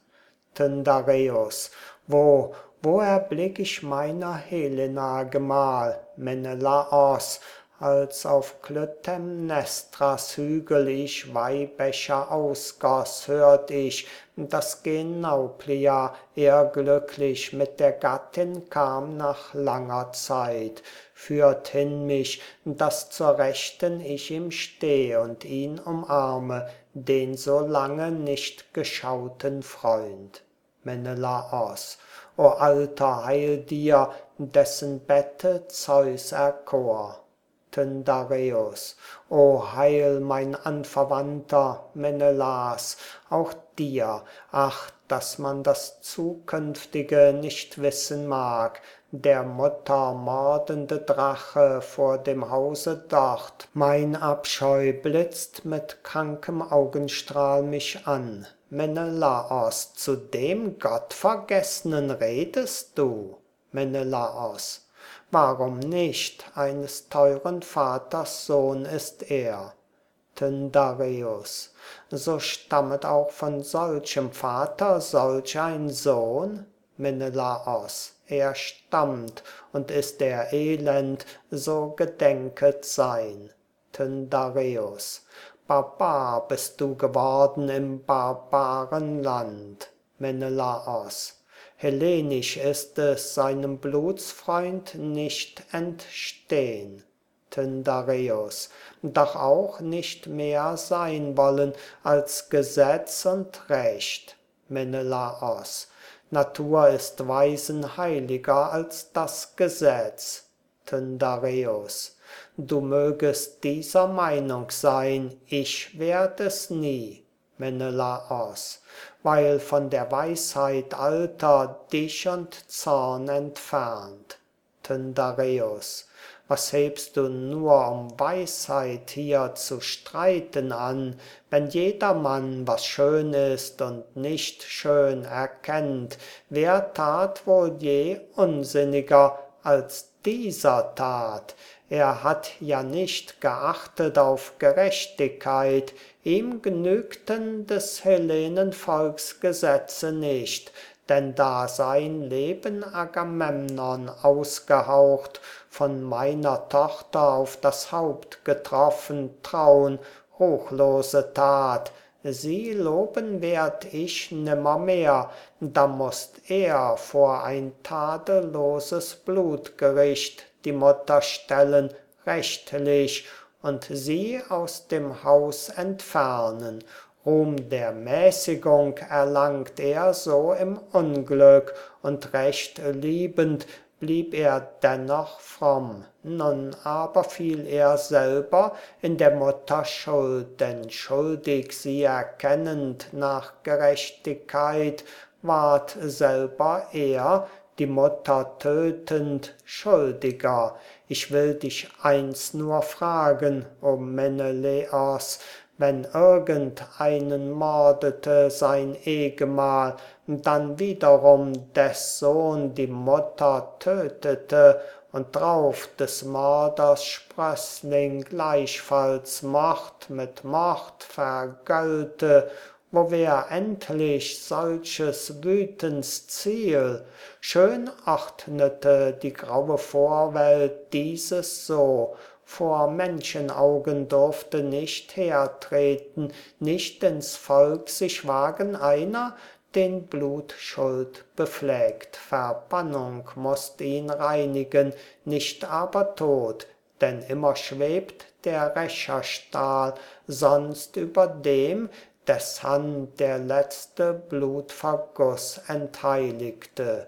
Tyndareus, wo, wo erblick ich meiner Helena Gemahl? Menelaos, als auf Klytämnestras Hügel ich Weihbecher ausgoss, hört ich, dass Genauplia er glücklich mit der Gattin kam nach langer Zeit, führt hin mich, dass zur Rechten ich ihm steh und ihn umarme, den so lange nicht geschauten Freund. Menelaos, o Alter, heil dir, dessen Bette Zeus erkor. Tyndareus, o heil mein Anverwandter Menelas, auch dir, ach, dass man das Zukünftige nicht wissen mag, der Mutter mordende Drache vor dem Hause dort, mein Abscheu blitzt mit krankem Augenstrahl mich an. Menelaos, zu dem Gottvergessenen redest du? Menelaos, warum nicht? Eines teuren Vaters Sohn ist er. Tyndareus, so stammet auch von solchem Vater solch ein Sohn? Menelaos, er stammt, und ist er elend, so gedenket sein. Tyndareus, Barbar bist du geworden im Barbarenland. Menelaos, hellenisch ist es, seinem Blutsfreund nicht entstehn. Tyndareus, doch auch nicht mehr sein wollen als Gesetz und Recht. Menelaos, Natur ist Weisen heiliger als das Gesetz. Tyndareus, du mögest dieser Meinung sein, ich werd es nie. Menelaos, weil von der Weisheit Alter dich und Zorn entfernt. Tyndareus, Was hebst du nur um Weisheit hier zu streiten an, wenn jedermann, was schön ist und nicht schön erkennt? Wer tat wohl je unsinniger als dieser tat? Er hat ja nicht geachtet auf Gerechtigkeit, ihm genügten des Hellenenvolks Gesetze nicht, denn da sein Leben Agamemnon ausgehaucht, von meiner Tochter auf das Haupt getroffen, Traun, ruchlose Tat, sie loben werd ich nimmermehr, da mußt er vor ein tadelloses Blutgericht die Mutter stellen, rechtlich, und sie aus dem Haus entfernen. Ruhm der Mäßigung erlangt er so im Unglück, und recht liebend blieb er dennoch fromm. Nun aber fiel er selber in der Mutter Schuld, denn schuldig sie erkennend nach Gerechtigkeit, ward selber er, die Mutter tötend, schuldiger. Ich will dich eins nur fragen, o Menelaos, wenn irgend einen mordete sein Ehgemahl, dann wiederum des Sohn die Mutter tötete und drauf des Mörders Sprössling gleichfalls Mord mit Mord vergölte, wo wär endlich solches Wütens Ziel? Schön ordnete die graue Vorwelt dieses so: vor Menschenaugen durfte nicht hertreten, nicht ins Volk sich wagen einer, den Blutschuld befleckt. Verbannung mußt ihn reinigen, nicht aber Tod, denn immer schwebt der Rächerstahl sonst über dem, des Hand der letzte Blutverguss entheiligte.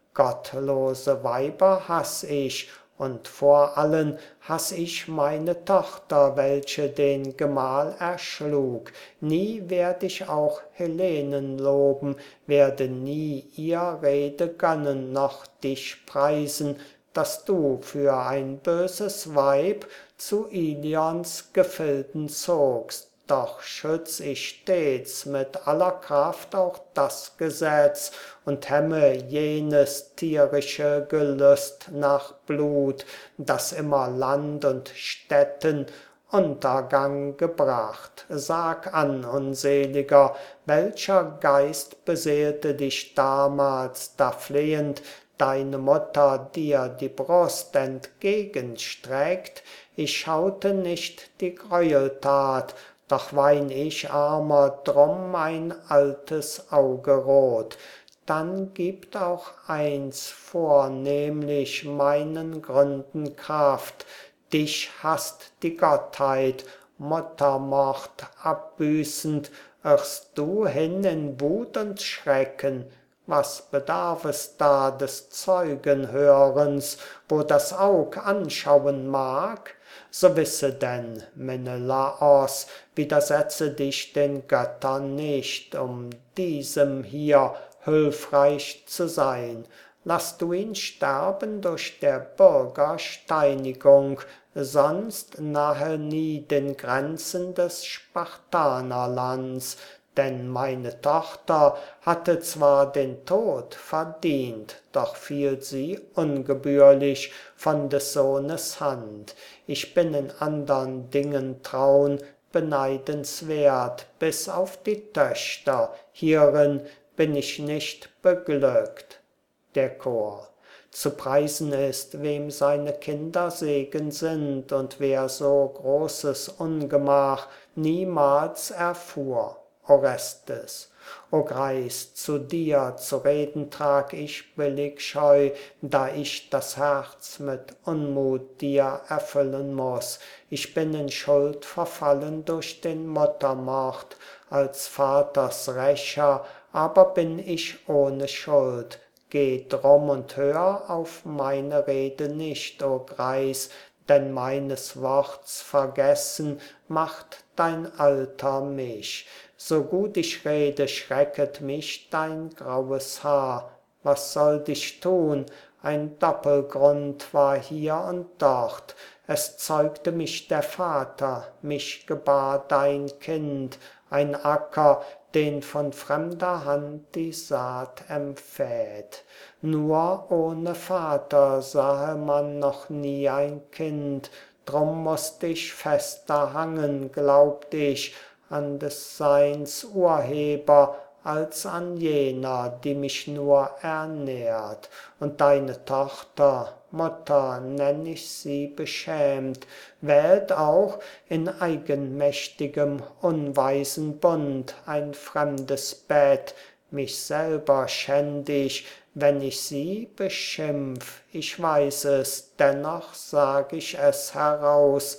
Gottlose Weiber hass ich, und vor allen hass ich meine Tochter, welche den Gemahl erschlug. Nie werd ich auch Helenen loben, werde nie ihr Rede gönnen, noch dich preisen, dass du für ein böses Weib zu Ilions Gefilden zogst. Doch schütz ich stets mit aller Kraft auch das Gesetz und hemme jenes tierische Gelüst nach Blut, das immer Land und Städten Untergang gebracht. Sag an, Unseliger, welcher Geist beseelte dich damals, da flehend deine Mutter dir die Brust entgegenstreckt? Ich schaute nicht die Gräueltat, doch wein ich armer drum mein altes Auge rot. Dann gibt auch eins vornehmlich meinen Gründen Kraft: dich hasst die Gottheit, Muttermord abbüßend, irrst du hin in Wut und Schrecken. Was bedarf es da des Zeugenhörens, wo das Aug anschauen mag? So wisse denn, Menelaos, widersetze dich den Göttern nicht, um diesem hier hülfreich zu sein. Lass du ihn sterben durch der Bürger Steinigung, sonst nahe nie den Grenzen des Spartanerlands, denn meine Tochter hatte zwar den Tod verdient, doch fiel sie ungebührlich von des Sohnes Hand. Ich bin in andern Dingen traun, beneidenswert, bis auf die Töchter, hierin bin ich nicht beglückt. Der Chor: zu preisen ist, wem seine Kinder Segen sind, und wer so großes Ungemach niemals erfuhr. Orestes: O Greis, zu dir zu reden trag ich billig Scheu, da ich das Herz mit Unmut dir erfüllen muß. Ich bin in Schuld verfallen durch den Muttermord, als Vaters Rächer aber bin ich ohne Schuld. Geh drum und hör auf meine Rede nicht, o Greis, denn meines Worts vergessen macht dein Alter mich. So gut ich rede, schrecket mich dein graues Haar. Was sollt ich tun, ein Doppelgrund war hier und dort. Es zeugte mich der Vater, mich gebar dein Kind, ein Acker, den von fremder Hand die Saat empfäht. Nur ohne Vater sahe man noch nie ein Kind, drum mußt ich fester hangen, glaubt ich, an des Seins Urheber, als an jener, die mich nur ernährt. Und deine Tochter, Mutter nenn ich sie beschämt, wählt auch in eigenmächtigem, unweisen Bund ein fremdes Bett, mich selber schänd ich, wenn ich sie beschimpf, ich weiß es, dennoch sag ich es heraus,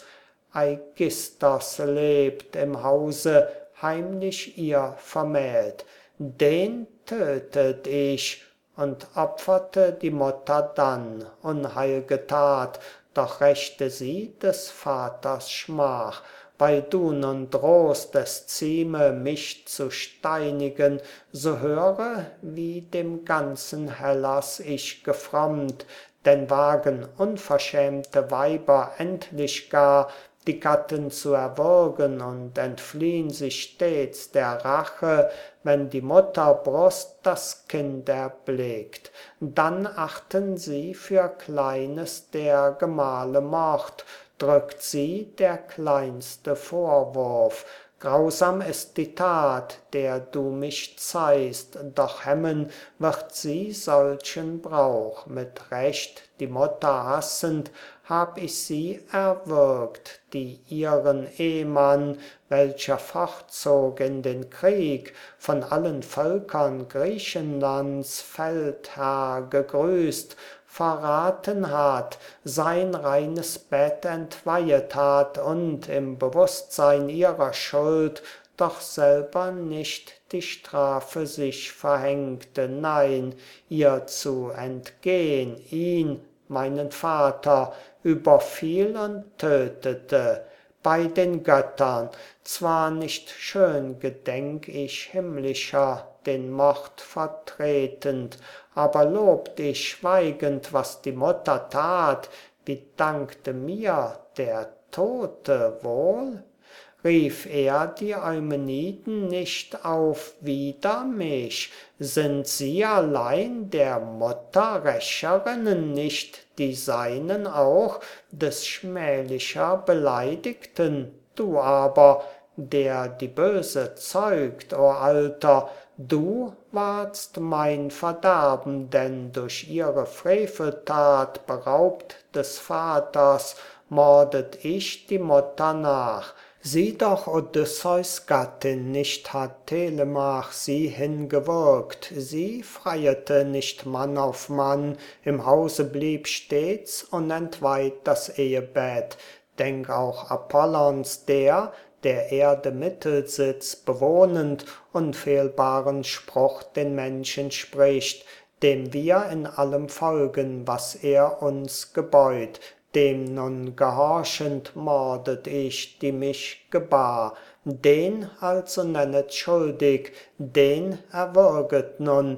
Aigisthos lebt im Hause, heimlich ihr vermählt, den tötet ich und opferte die Mutter dann, unheilge Tat, doch rächte sie des Vaters Schmach, weil du nun drohst, es zieme, mich zu steinigen, so höre, wie dem ganzen Hellas ich gefrommt, denn wagen unverschämte Weiber endlich gar, die Gatten zu erwürgen und entfliehn sie stets der Rache, wenn die Mutterbrust das Kind erblickt. Dann achten sie für Kleines der Gemahle Mord, drückt sie der kleinste Vorwurf. Grausam ist die Tat, der du mich zeihst, doch hemmen wird sie solchen Brauch. Mit Recht die Mutter hassend, hab ich sie erwürgt, die ihren Ehmann, welcher fortzog in den Krieg, von allen Völkern Griechenlands Feldherr gegrüßt, verraten hat, sein reines Bett entweihet hat und im Bewusstsein ihrer Schuld doch selber nicht die Strafe sich verhängte, nein, ihr zu entgehn, ihn, meinen Vater, überfiel und tötete. Bei den Göttern, zwar nicht schön gedenk ich himmlischer, den Mord vertretend, aber lobt ich schweigend, was die Mutter tat, wie dankte mir der Tote wohl? Rief er die Eumeniden nicht auf wider mich? Sind sie allein der Mutter Rächerinnen, nicht die seinen auch, des schmählicher beleidigten? Du aber, der die Böse zeugt, o Alter, du wardst mein Verderben, denn durch ihre Freveltat beraubt des Vaters, mordet ich die Mutter nach. Sieh doch Odysseus Gattin, nicht hat Telemach sie hingewirkt, sie freiete nicht Mann auf Mann, im Hause blieb stets unentweiht das Ehebett. Denk auch Apollons, der, der Erde Mittelsitz bewohnend, unfehlbaren Spruch den Menschen spricht, dem wir in allem folgen, was er uns gebeut, dem nun gehorchend mordet ich, die mich gebar. Den also nennet schuldig, den erwürget nun,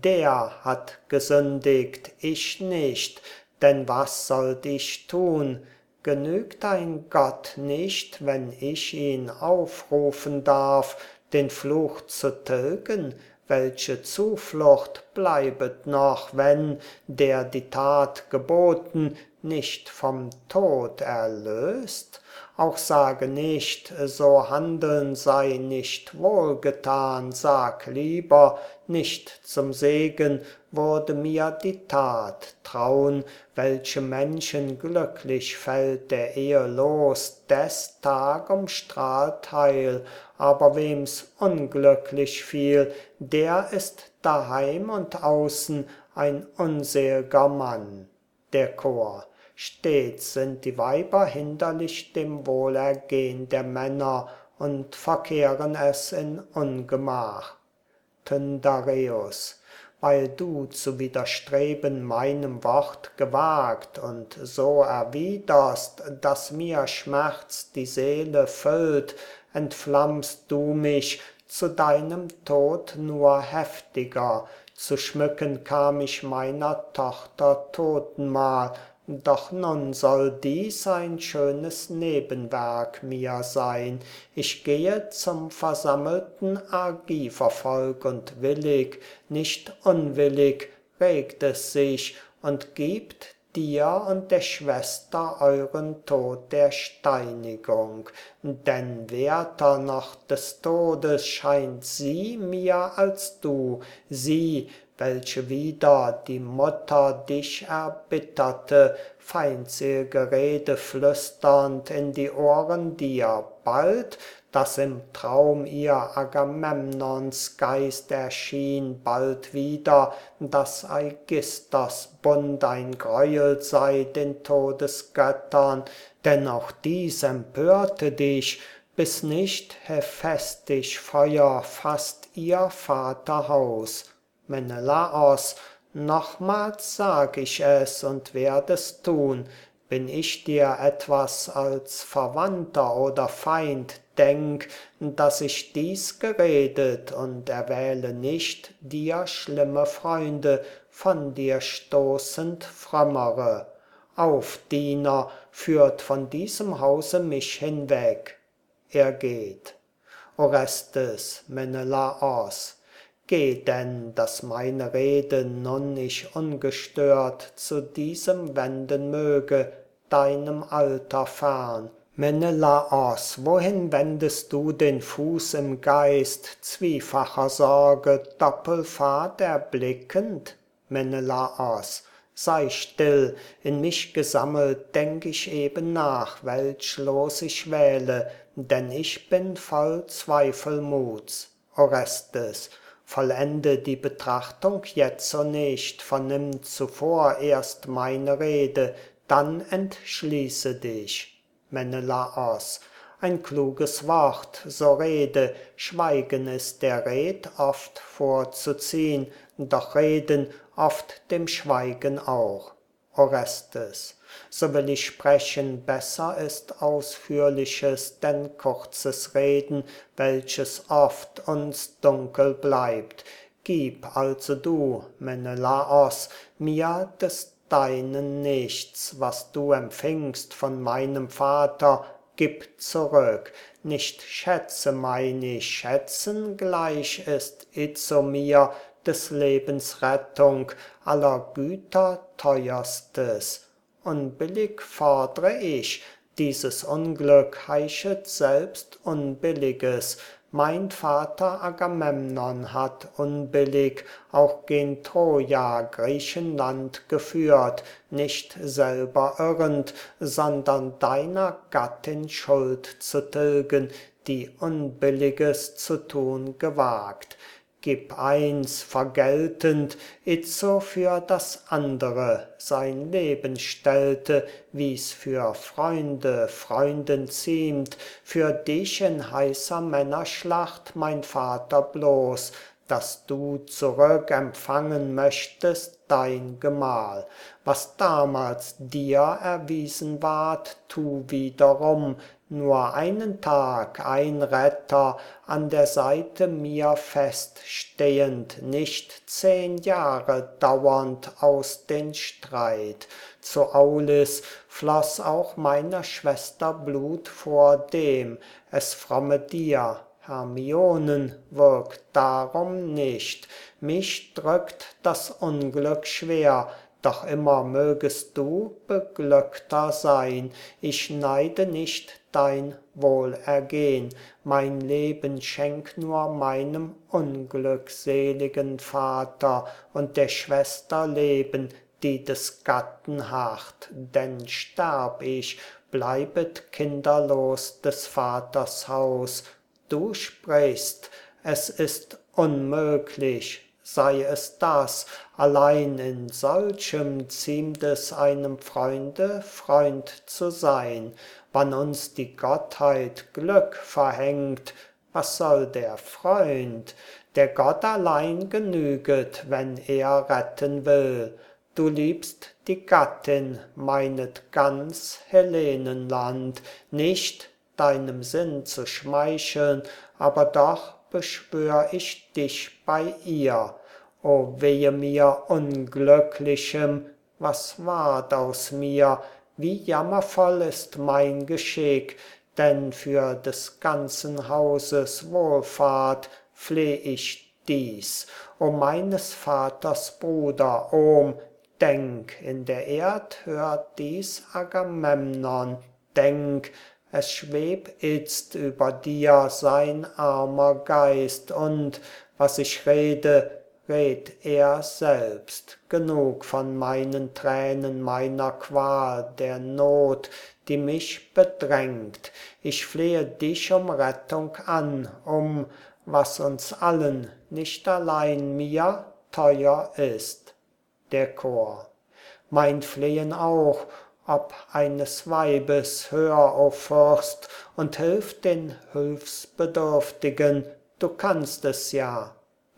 der hat gesündigt, ich nicht, denn was sollt ich tun? Genügt ein Gott nicht, wenn ich ihn aufrufen darf, den Fluch zu tilgen? Welche Zuflucht bleibet noch, wenn, der die Tat geboten, nicht vom Tod erlöst? Auch sage nicht, so handeln sei nicht wohlgetan, sag lieber, nicht zum Segen wurde mir die Tat. Traun, welche Menschen glücklich fällt der Ehe los, des Tag umstrahlt Heil, aber wem's unglücklich fiel, der ist daheim und außen ein unsel'ger Mann. Der Chor. Stets sind die Weiber hinderlich dem Wohlergehn der Männer und verkehren es in Ungemach. Tyndareus. Weil du zu widerstreben meinem Wort gewagt und so erwiderst, dass mir Schmerz die Seele füllt, entflammst du mich zu deinem Tod nur heftiger, zu schmücken kam ich meiner Tochter Totenmahl, doch nun soll dies ein schönes Nebenwerk mir sein. Ich gehe zum versammelten Argivervolk und willig, nicht unwillig, regt es sich und gibt dir und der Schwester euren Tod der Steinigung. Denn werter noch des Todes scheint sie mir als du, sie, welche wieder die Mutter dich erbitterte, feindsel'ge Rede flüsternd in die Ohren dir, bald, dass im Traum ihr Agamemnons Geist erschien, bald wieder, dass Aigisthos Bund ein Greuel sei den Todesgöttern, denn auch dies empörte dich, bis nicht hephästisch Feuer fasst ihr Vaterhaus. Menelaos, nochmals sag ich es und werd es tun, bin ich dir etwas als Verwandter oder Feind, denk, dass ich dies geredet und erwähle nicht dir schlimme Freunde, von dir stoßend frömmere. Auf, Diener, führt von diesem Hause mich hinweg. Er geht. Orestes, Menelaos, geh denn, dass meine Rede nun ich ungestört zu diesem wenden möge, deinem Alter fern. Menelaos, wohin wendest du den Fuß im Geist, zwiefacher Sorge, Doppelfahrt erblickend? Menelaos, sei still, in mich gesammelt denk ich eben nach, welch Los ich wähle, denn ich bin voll Zweifelmuts. Orestes, vollende die Betrachtung jetzo nicht, vernimm zuvor erst meine Rede, dann entschließe dich. Menelaos, ein kluges Wort, so rede, Schweigen ist der Red oft vorzuziehn, doch Reden oft dem Schweigen auch. Orestes, so will ich sprechen, besser ist ausführliches, denn kurzes Reden, welches oft uns dunkel bleibt. Gib also du, Menelaos, mir des Deinen nichts, was du empfingst von meinem Vater, gib zurück. Nicht Schätze mein ich, schätzen gleich ist itzo mir des Lebens Rettung, aller Güter teuerstes. Unbillig fordre ich, dieses Unglück heischet selbst Unbilliges. Mein Vater Agamemnon hat unbillig auch gen Troja Griechenland geführt, nicht selber irrend, sondern deiner Gattin Schuld zu tilgen, die Unbilliges zu tun gewagt. Gib eins vergeltend, itzo für das andere sein Leben stellte, wie's für Freunde Freunden ziemt, für dich in heißer Männerschlacht, mein Vater bloß, dass du zurück empfangen möchtest dein Gemahl. Was damals dir erwiesen ward, tu wiederum, nur einen Tag, ein Retter, an der Seite mir feststehend, nicht zehn Jahre dauernd aus den Streit. Zu Aulis floß auch meiner Schwester Blut vordem, es fromme dir, Hermionen, wirkt darum nicht. Mich drückt das Unglück schwer, doch immer mögest du beglückter sein. Ich neide nicht dein Wohlergehn, mein Leben schenk nur meinem unglückseligen Vater und der Schwester Leben, die des Gatten harrt. Denn sterb ich, bleibet kinderlos des Vaters Haus. Du sprichst, es ist unmöglich, sei es das, allein in solchem ziemt es einem Freunde, Freund zu sein. Wann uns die Gottheit Glück verhängt, was soll der Freund? Der Gott allein genüget, wenn er retten will. Du liebst die Gattin, meinet ganz Helenenland, nicht deinem Sinn zu schmeicheln, aber doch beschwör ich dich bei ihr. O wehe mir, Unglücklichem, was ward aus mir? Wie jammervoll ist mein Geschick, denn für des ganzen Hauses Wohlfahrt fleh ich dies. O meines Vaters Bruder, Ohm, denk, in der Erd hört dies Agamemnon, denk, es schweb itzt über dir sein armer Geist, und was ich rede, red er selbst. Genug von meinen Tränen, meiner Qual, der Not, die mich bedrängt. Ich flehe dich um Rettung an, um, was uns allen, nicht allein mir, teuer ist. Der Chor. Mein Flehen auch, ob eines Weibes, hör, o Fürst, und hilf den Hilfsbedürftigen, du kannst es ja.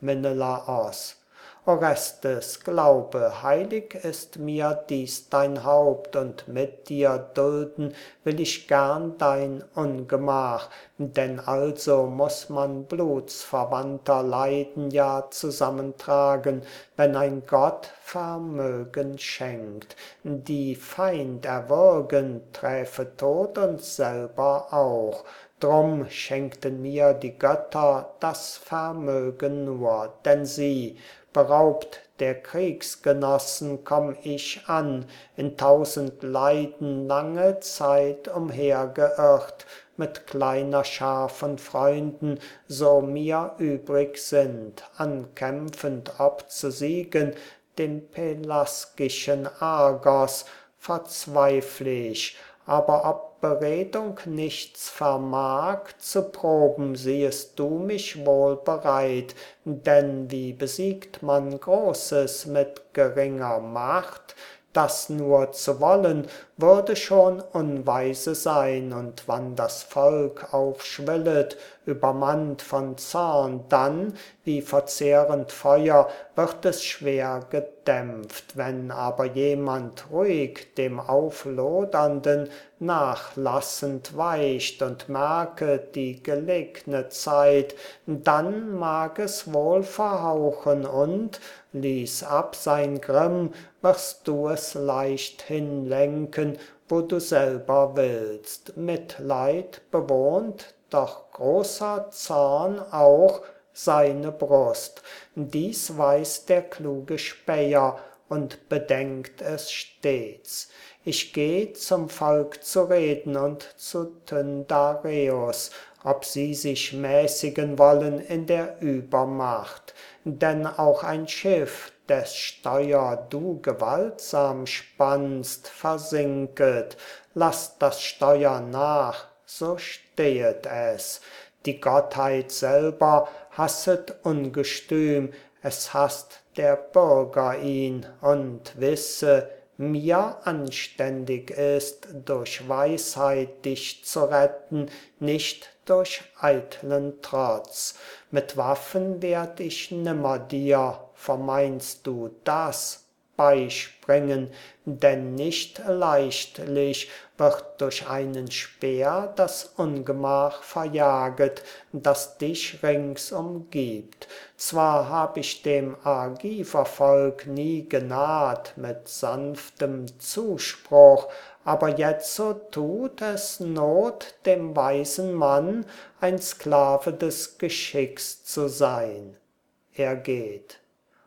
Menelaos. Orestes, glaube, heilig ist mir dies dein Haupt, und mit dir dulden will ich gern dein Ungemach, denn also muß man blutsverwandter Leiden ja zusammentragen, wenn ein Gott Vermögen schenkt. Die Feind erwürgen, träfe Tod uns selber auch. Drum schenkten mir die Götter das Vermögen nur, denn sie, beraubt der Kriegsgenossen, komm ich an, in tausend Leiden lange Zeit umhergeirrt, mit kleiner Schar von Freunden, so mir übrig sind, ankämpfend obzusiegen, dem pelasgischen Argos, verzweifl ich, aber ob Beredung nichts vermag, zu proben siehest du mich wohl bereit, denn wie besiegt man Großes mit geringer Macht? Das nur zu wollen, würde schon unweise sein, und wann das Volk aufschwillet, übermannt von Zorn, dann, wie verzehrend Feuer, wird es schwer gedämpft. Wenn aber jemand ruhig dem Auflodernden nachlassend weicht und merke die gelegne Zeit, dann mag es wohl verhauchen, und, ließ ab sein Grimm, wirst du es leicht hinlenken, wo du selber willst. Mitleid bewohnt, doch großer Zorn auch seine Brust. Dies weiß der kluge Späher und bedenkt es stets. Ich geh zum Volk zu reden und zu Tyndareus, ob sie sich mäßigen wollen in der Übermacht. Denn auch ein Schiff, des Steuer du gewaltsam spannst, versinket. Lass das Steuer nach, so stehet es. Die Gottheit selber hasset Ungestüm, es hasst der Bürger ihn, und wisse, mir anständig ist, durch Weisheit dich zu retten, nicht durch eitlen Trotz. Mit Waffen werd ich nimmer dir, vermeinst du das, beispringen, denn nicht leichtlich wird durch einen Speer das Ungemach verjaget, das dich rings umgibt. Zwar hab ich dem Argivervolk nie genaht mit sanftem Zuspruch, aber jetzo tut es Not, dem weisen Mann ein Sklave des Geschicks zu sein. Er geht.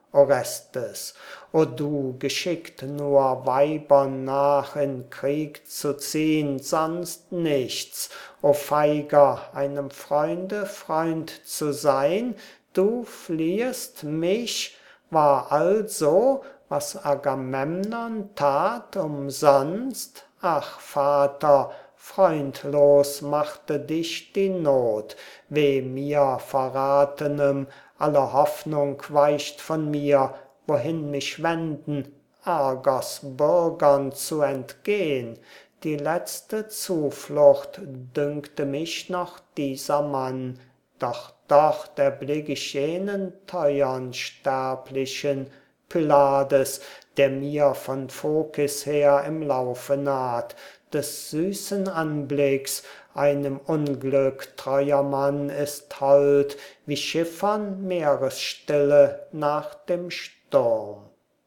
Orestes, o du geschickt nur Weibern nach in Krieg zu ziehn, sonst nichts, o feiger, einem Freunde Freund zu sein, du fliehest mich, war also, was Agamemnon tat, umsonst? Ach, Vater, freundlos machte dich die Not, weh mir Verratenem, alle Hoffnung weicht von mir, wohin mich wenden, Argos Bürgern zu entgehn. Die letzte Zuflucht dünkte mich noch dieser Mann, doch dort erblick ich jenen teuern Sterblichen, Pylades, der mir von Phokis her im laufe naht, des süßen Anblicks, einem Unglück treuer Mann ist hold, wie Schiffern Meeresstille nach dem Sturm.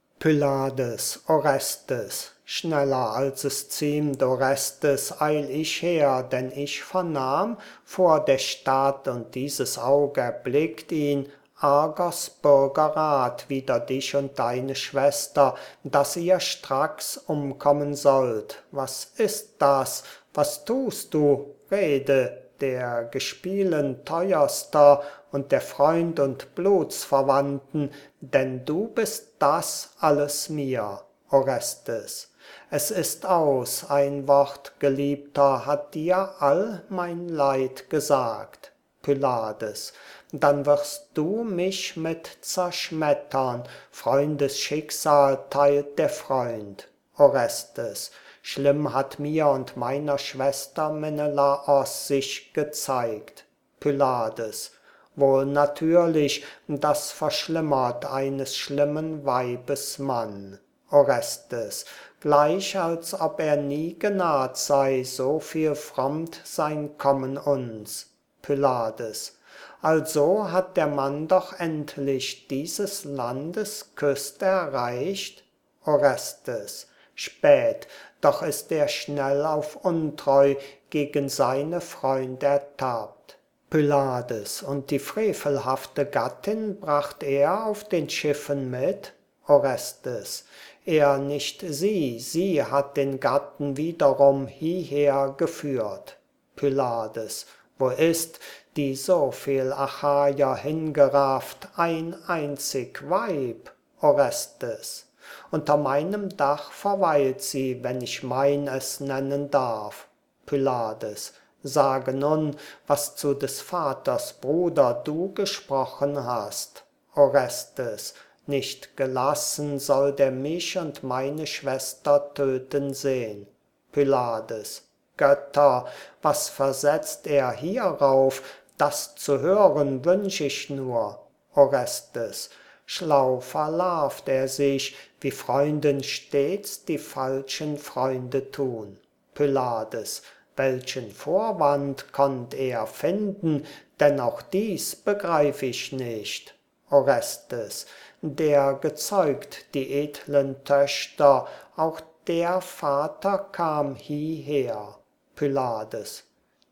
Pylades, Orestes, schneller als es ziemt, Orestes, eil ich her, denn ich vernahm vor der Stadt, und dieses Aug erblickt ihn, Argos Bürgerrat wider dich und deine Schwester, dass ihr stracks umkommen sollt. Was ist das? Was tust du? Rede, der Gespielen teuerster und der Freund und Blutsverwandten, denn du bist das alles mir, Orestes. Es ist aus, ein Wort, Geliebter, hat dir all mein Leid gesagt. Pylades, dann wirst du mich mit zerschmettern, Freundes Schicksal teilt der Freund. Orestes, schlimm hat mir und meiner Schwester Menelaos sich gezeigt. Pylades, wohl natürlich, das verschlimmert eines schlimmen Weibes Mann. Orestes, gleich als ob er nie genaht sei, so viel frommt sein Kommen uns. Pylades, also hat der Mann doch endlich dieses Landes Küste erreicht? Orestes, spät, doch ist er schnell auf Untreu gegen seine Freund ertappt. Pylades, und die frevelhafte Gattin bracht er auf den Schiffen mit? Orestes, er nicht sie, sie hat den Gatten wiederum hieher geführt. Pylades, wo ist, die so viel Achaier hingerafft, ein einzig Weib? Orestes, unter meinem Dach verweilt sie, wenn ich mein es nennen darf. Pylades, sage nun, was zu des Vaters Bruder du gesprochen hast. Orestes, nicht gelassen soll der mich und meine Schwester töten sehn. Pylades, Götter, was versetzt er hierauf, das zu hören wünsch ich nur. Orestes, schlau verlarvt er sich, wie Freunden stets die falschen Freunde tun. Pylades, welchen Vorwand konnt er finden, denn auch dies begreif ich nicht. Orestes, der gezeugt die edlen Töchter, auch der Vater kam hieher. Pylades,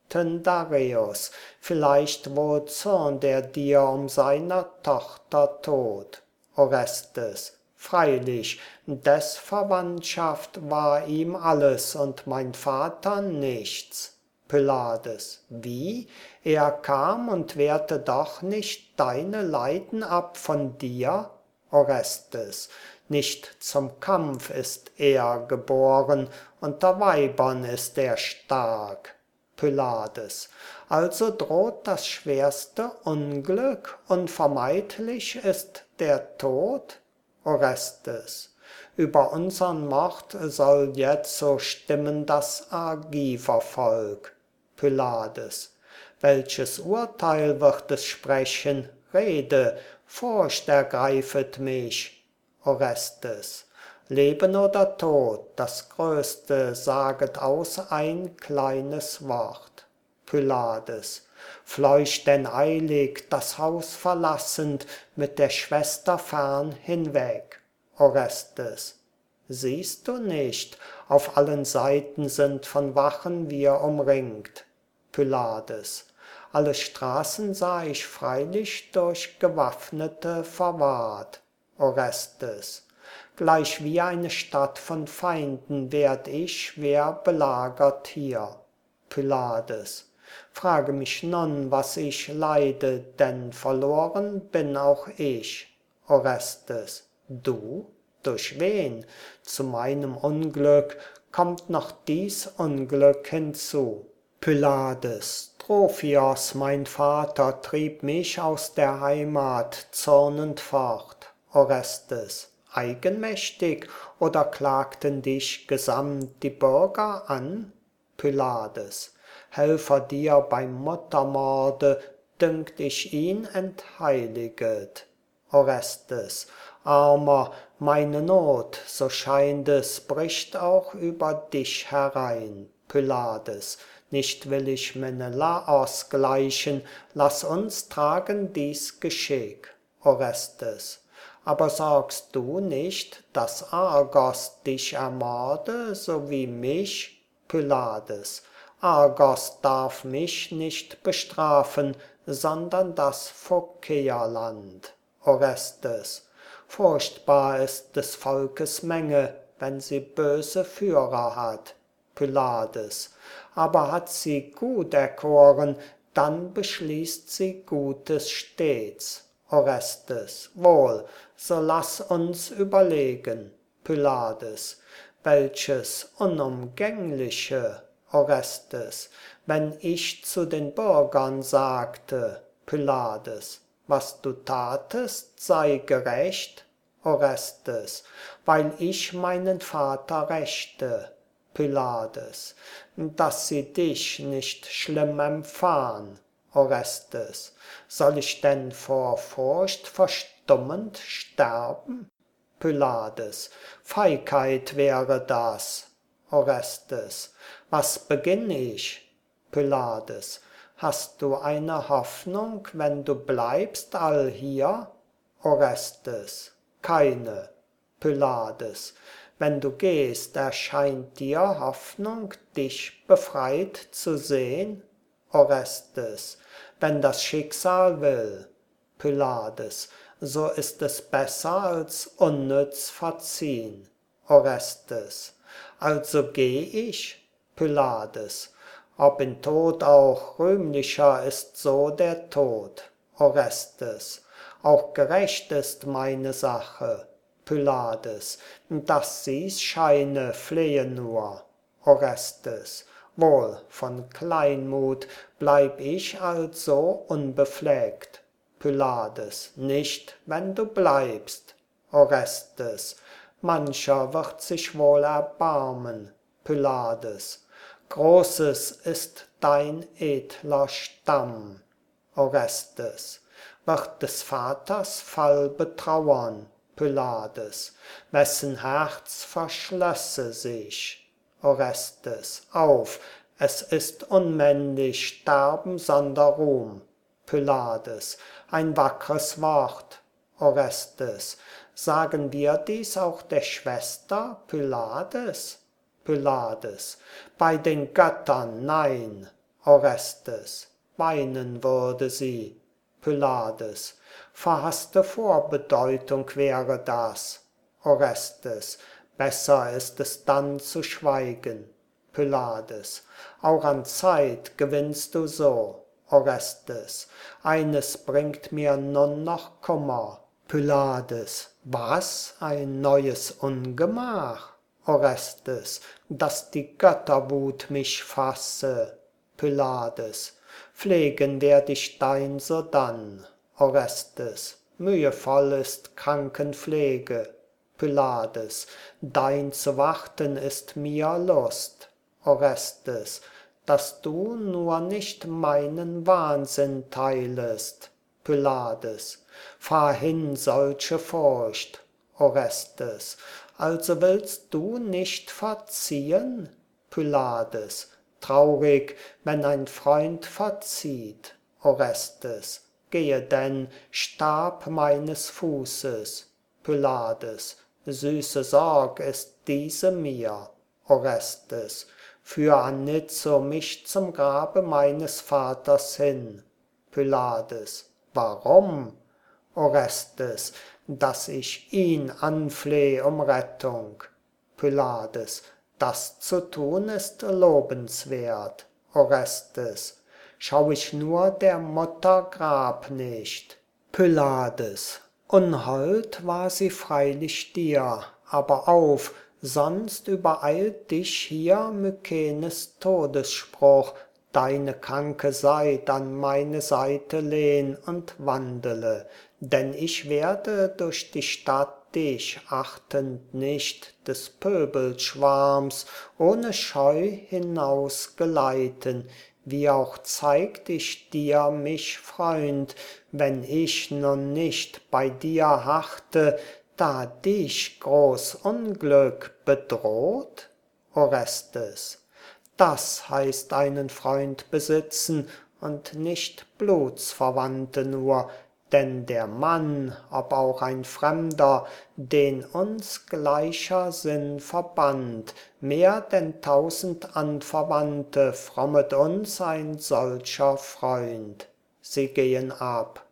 Tyndareus, vielleicht wohl zürnt er dir um seiner Tochter Tod. Orestes, freilich, des Verwandtschaft war ihm alles und mein Vater nichts. Pylades, wie? Er kam und wehrte doch nicht deine Leiden ab von dir? Orestes, nicht zum Kampf ist er geboren, unter Weibern ist er stark. Pylades, also droht das schwerste Unglück, unvermeidlich ist der Tod? Orestes, über unsern Mord soll jetzo stimmen das Argivervolk. Pylades, welches Urteil wird es sprechen? Rede, Furcht ergreifet mich. Orestes, Leben oder Tod, das Größte saget aus ein kleines Wort. Pylades, fleucht denn eilig, das Haus verlassend, mit der Schwester fern hinweg. Orestes, siehst du nicht, auf allen Seiten sind von Wachen wir umringt. Pylades, alle Straßen sah ich freilich durch Gewaffnete verwahrt. Orestes, gleich wie eine Stadt von Feinden werd ich schwer belagert hier. Pylades, frage mich nun, was ich leide, denn verloren bin auch ich. Orestes, du? Durch wen? Zu meinem Unglück kommt noch dies Unglück hinzu. Pylades, Trophios, mein Vater, trieb mich aus der Heimat zürnend fort. Orestes, eigenmächtig, oder klagten dich gesamt die Bürger an? Pylades, Helfer dir beim Muttermorde, dünkt ich ihn entheiliget. Orestes, Armer, meine Not, so scheint es, bricht auch über dich herein. Pylades, nicht will ich Menelaos gleichen, lass uns tragen dies Geschick. Orestes, aber sorgst du nicht, dass Argos dich ermorde, so wie mich? Pylades, Argos darf mich nicht bestrafen, sondern das Phokäerland. Orestes, furchtbar ist des Volkes Menge, wenn sie böse Führer hat. Pylades, aber hat sie gut erkoren, dann beschließt sie Gutes stets. Orestes, wohl, so lass uns überlegen. Pylades, welches Unumgängliche? Orestes, wenn ich zu den Bürgern sagte. Pylades, was du tatest, sei gerecht. Orestes, weil ich meinen Vater rächte. Pylades, dass sie dich nicht schlimm empfahen. Orestes, soll ich denn vor Furcht verstummend sterben? Pylades, Feigheit wäre das. Orestes, was beginn ich? Pylades, hast du eine Hoffnung, wenn du bleibst allhier? Orestes, keine. Pylades, wenn du gehst, erscheint dir Hoffnung, dich befreit zu sehn? Orestes, wenn das Schicksal will. Pylades, so ist es besser als unnütz verziehn. Orestes, also geh ich? Pylades, ob in Tod auch, rühmlicher ist so der Tod. Orestes, auch gerecht ist meine Sache. Pylades, dass sie's scheine, flehe nur. Orestes, wohl, von Kleinmut bleib ich also unbefleckt. Pylades, nicht, wenn du bleibst. Orestes, mancher wird sich wohl erbarmen. Pylades, großes ist dein edler Stamm. Orestes, wird des Vaters Fall betrauern. Pylades, wessen Herz verschlösse sich. Orestes, auf, es ist unmännlich sterben sonder Ruhm. Pylades, ein wackres Wort. Orestes, sagen wir dies auch der Schwester Pylades? Pylades, bei den Göttern nein. Orestes, weinen würde sie. Pylades, verhaßte Vorbedeutung wäre das. Orestes, besser ist es dann zu schweigen. Pylades, auch an Zeit gewinnst du so. Orestes, eines bringt mir nun noch Kummer. Pylades, was, ein neues Ungemach? Orestes, dass die Götterwut mich fasse. Pylades, pflegen werd ich dein sodann. Orestes, mühevoll ist Krankenpflege. Pylades, dein zu warten ist mir Lust. Orestes, dass du nur nicht meinen Wahnsinn teilest. Pylades, fahr hin solche Furcht. Orestes, also willst du nicht verziehen? Pylades, traurig, wenn ein Freund verzieht. Orestes, gehe denn, Stab meines Fußes. Pylades, süße Sorg ist diese mir. Orestes, führ Anitzo mich zum Grabe meines Vaters hin. Pylades, warum? Orestes, dass ich ihn anfleh um Rettung. Pylades, das zu tun ist lobenswert. Orestes, schau ich nur der Mutter Grab nicht. Pylades, unhold war sie freilich dir, aber auf, sonst übereilt dich hier Mykenes Todesspruch, deine kranke Seid an meine Seite lehn und wandele, denn ich werde durch die Stadt dich achtend nicht des Pöbelschwarms ohne Scheu hinaus geleiten, wie auch zeigt ich dir mich Freund, wenn ich nun nicht bei dir harrte, da dich groß Unglück bedroht? Orestes: das heißt einen Freund besitzen und nicht Blutsverwandte nur, denn der Mann, ob auch ein Fremder, den uns gleicher Sinn verband, mehr denn tausend Anverwandte, frommet uns ein solcher freund. Sie gehen ab.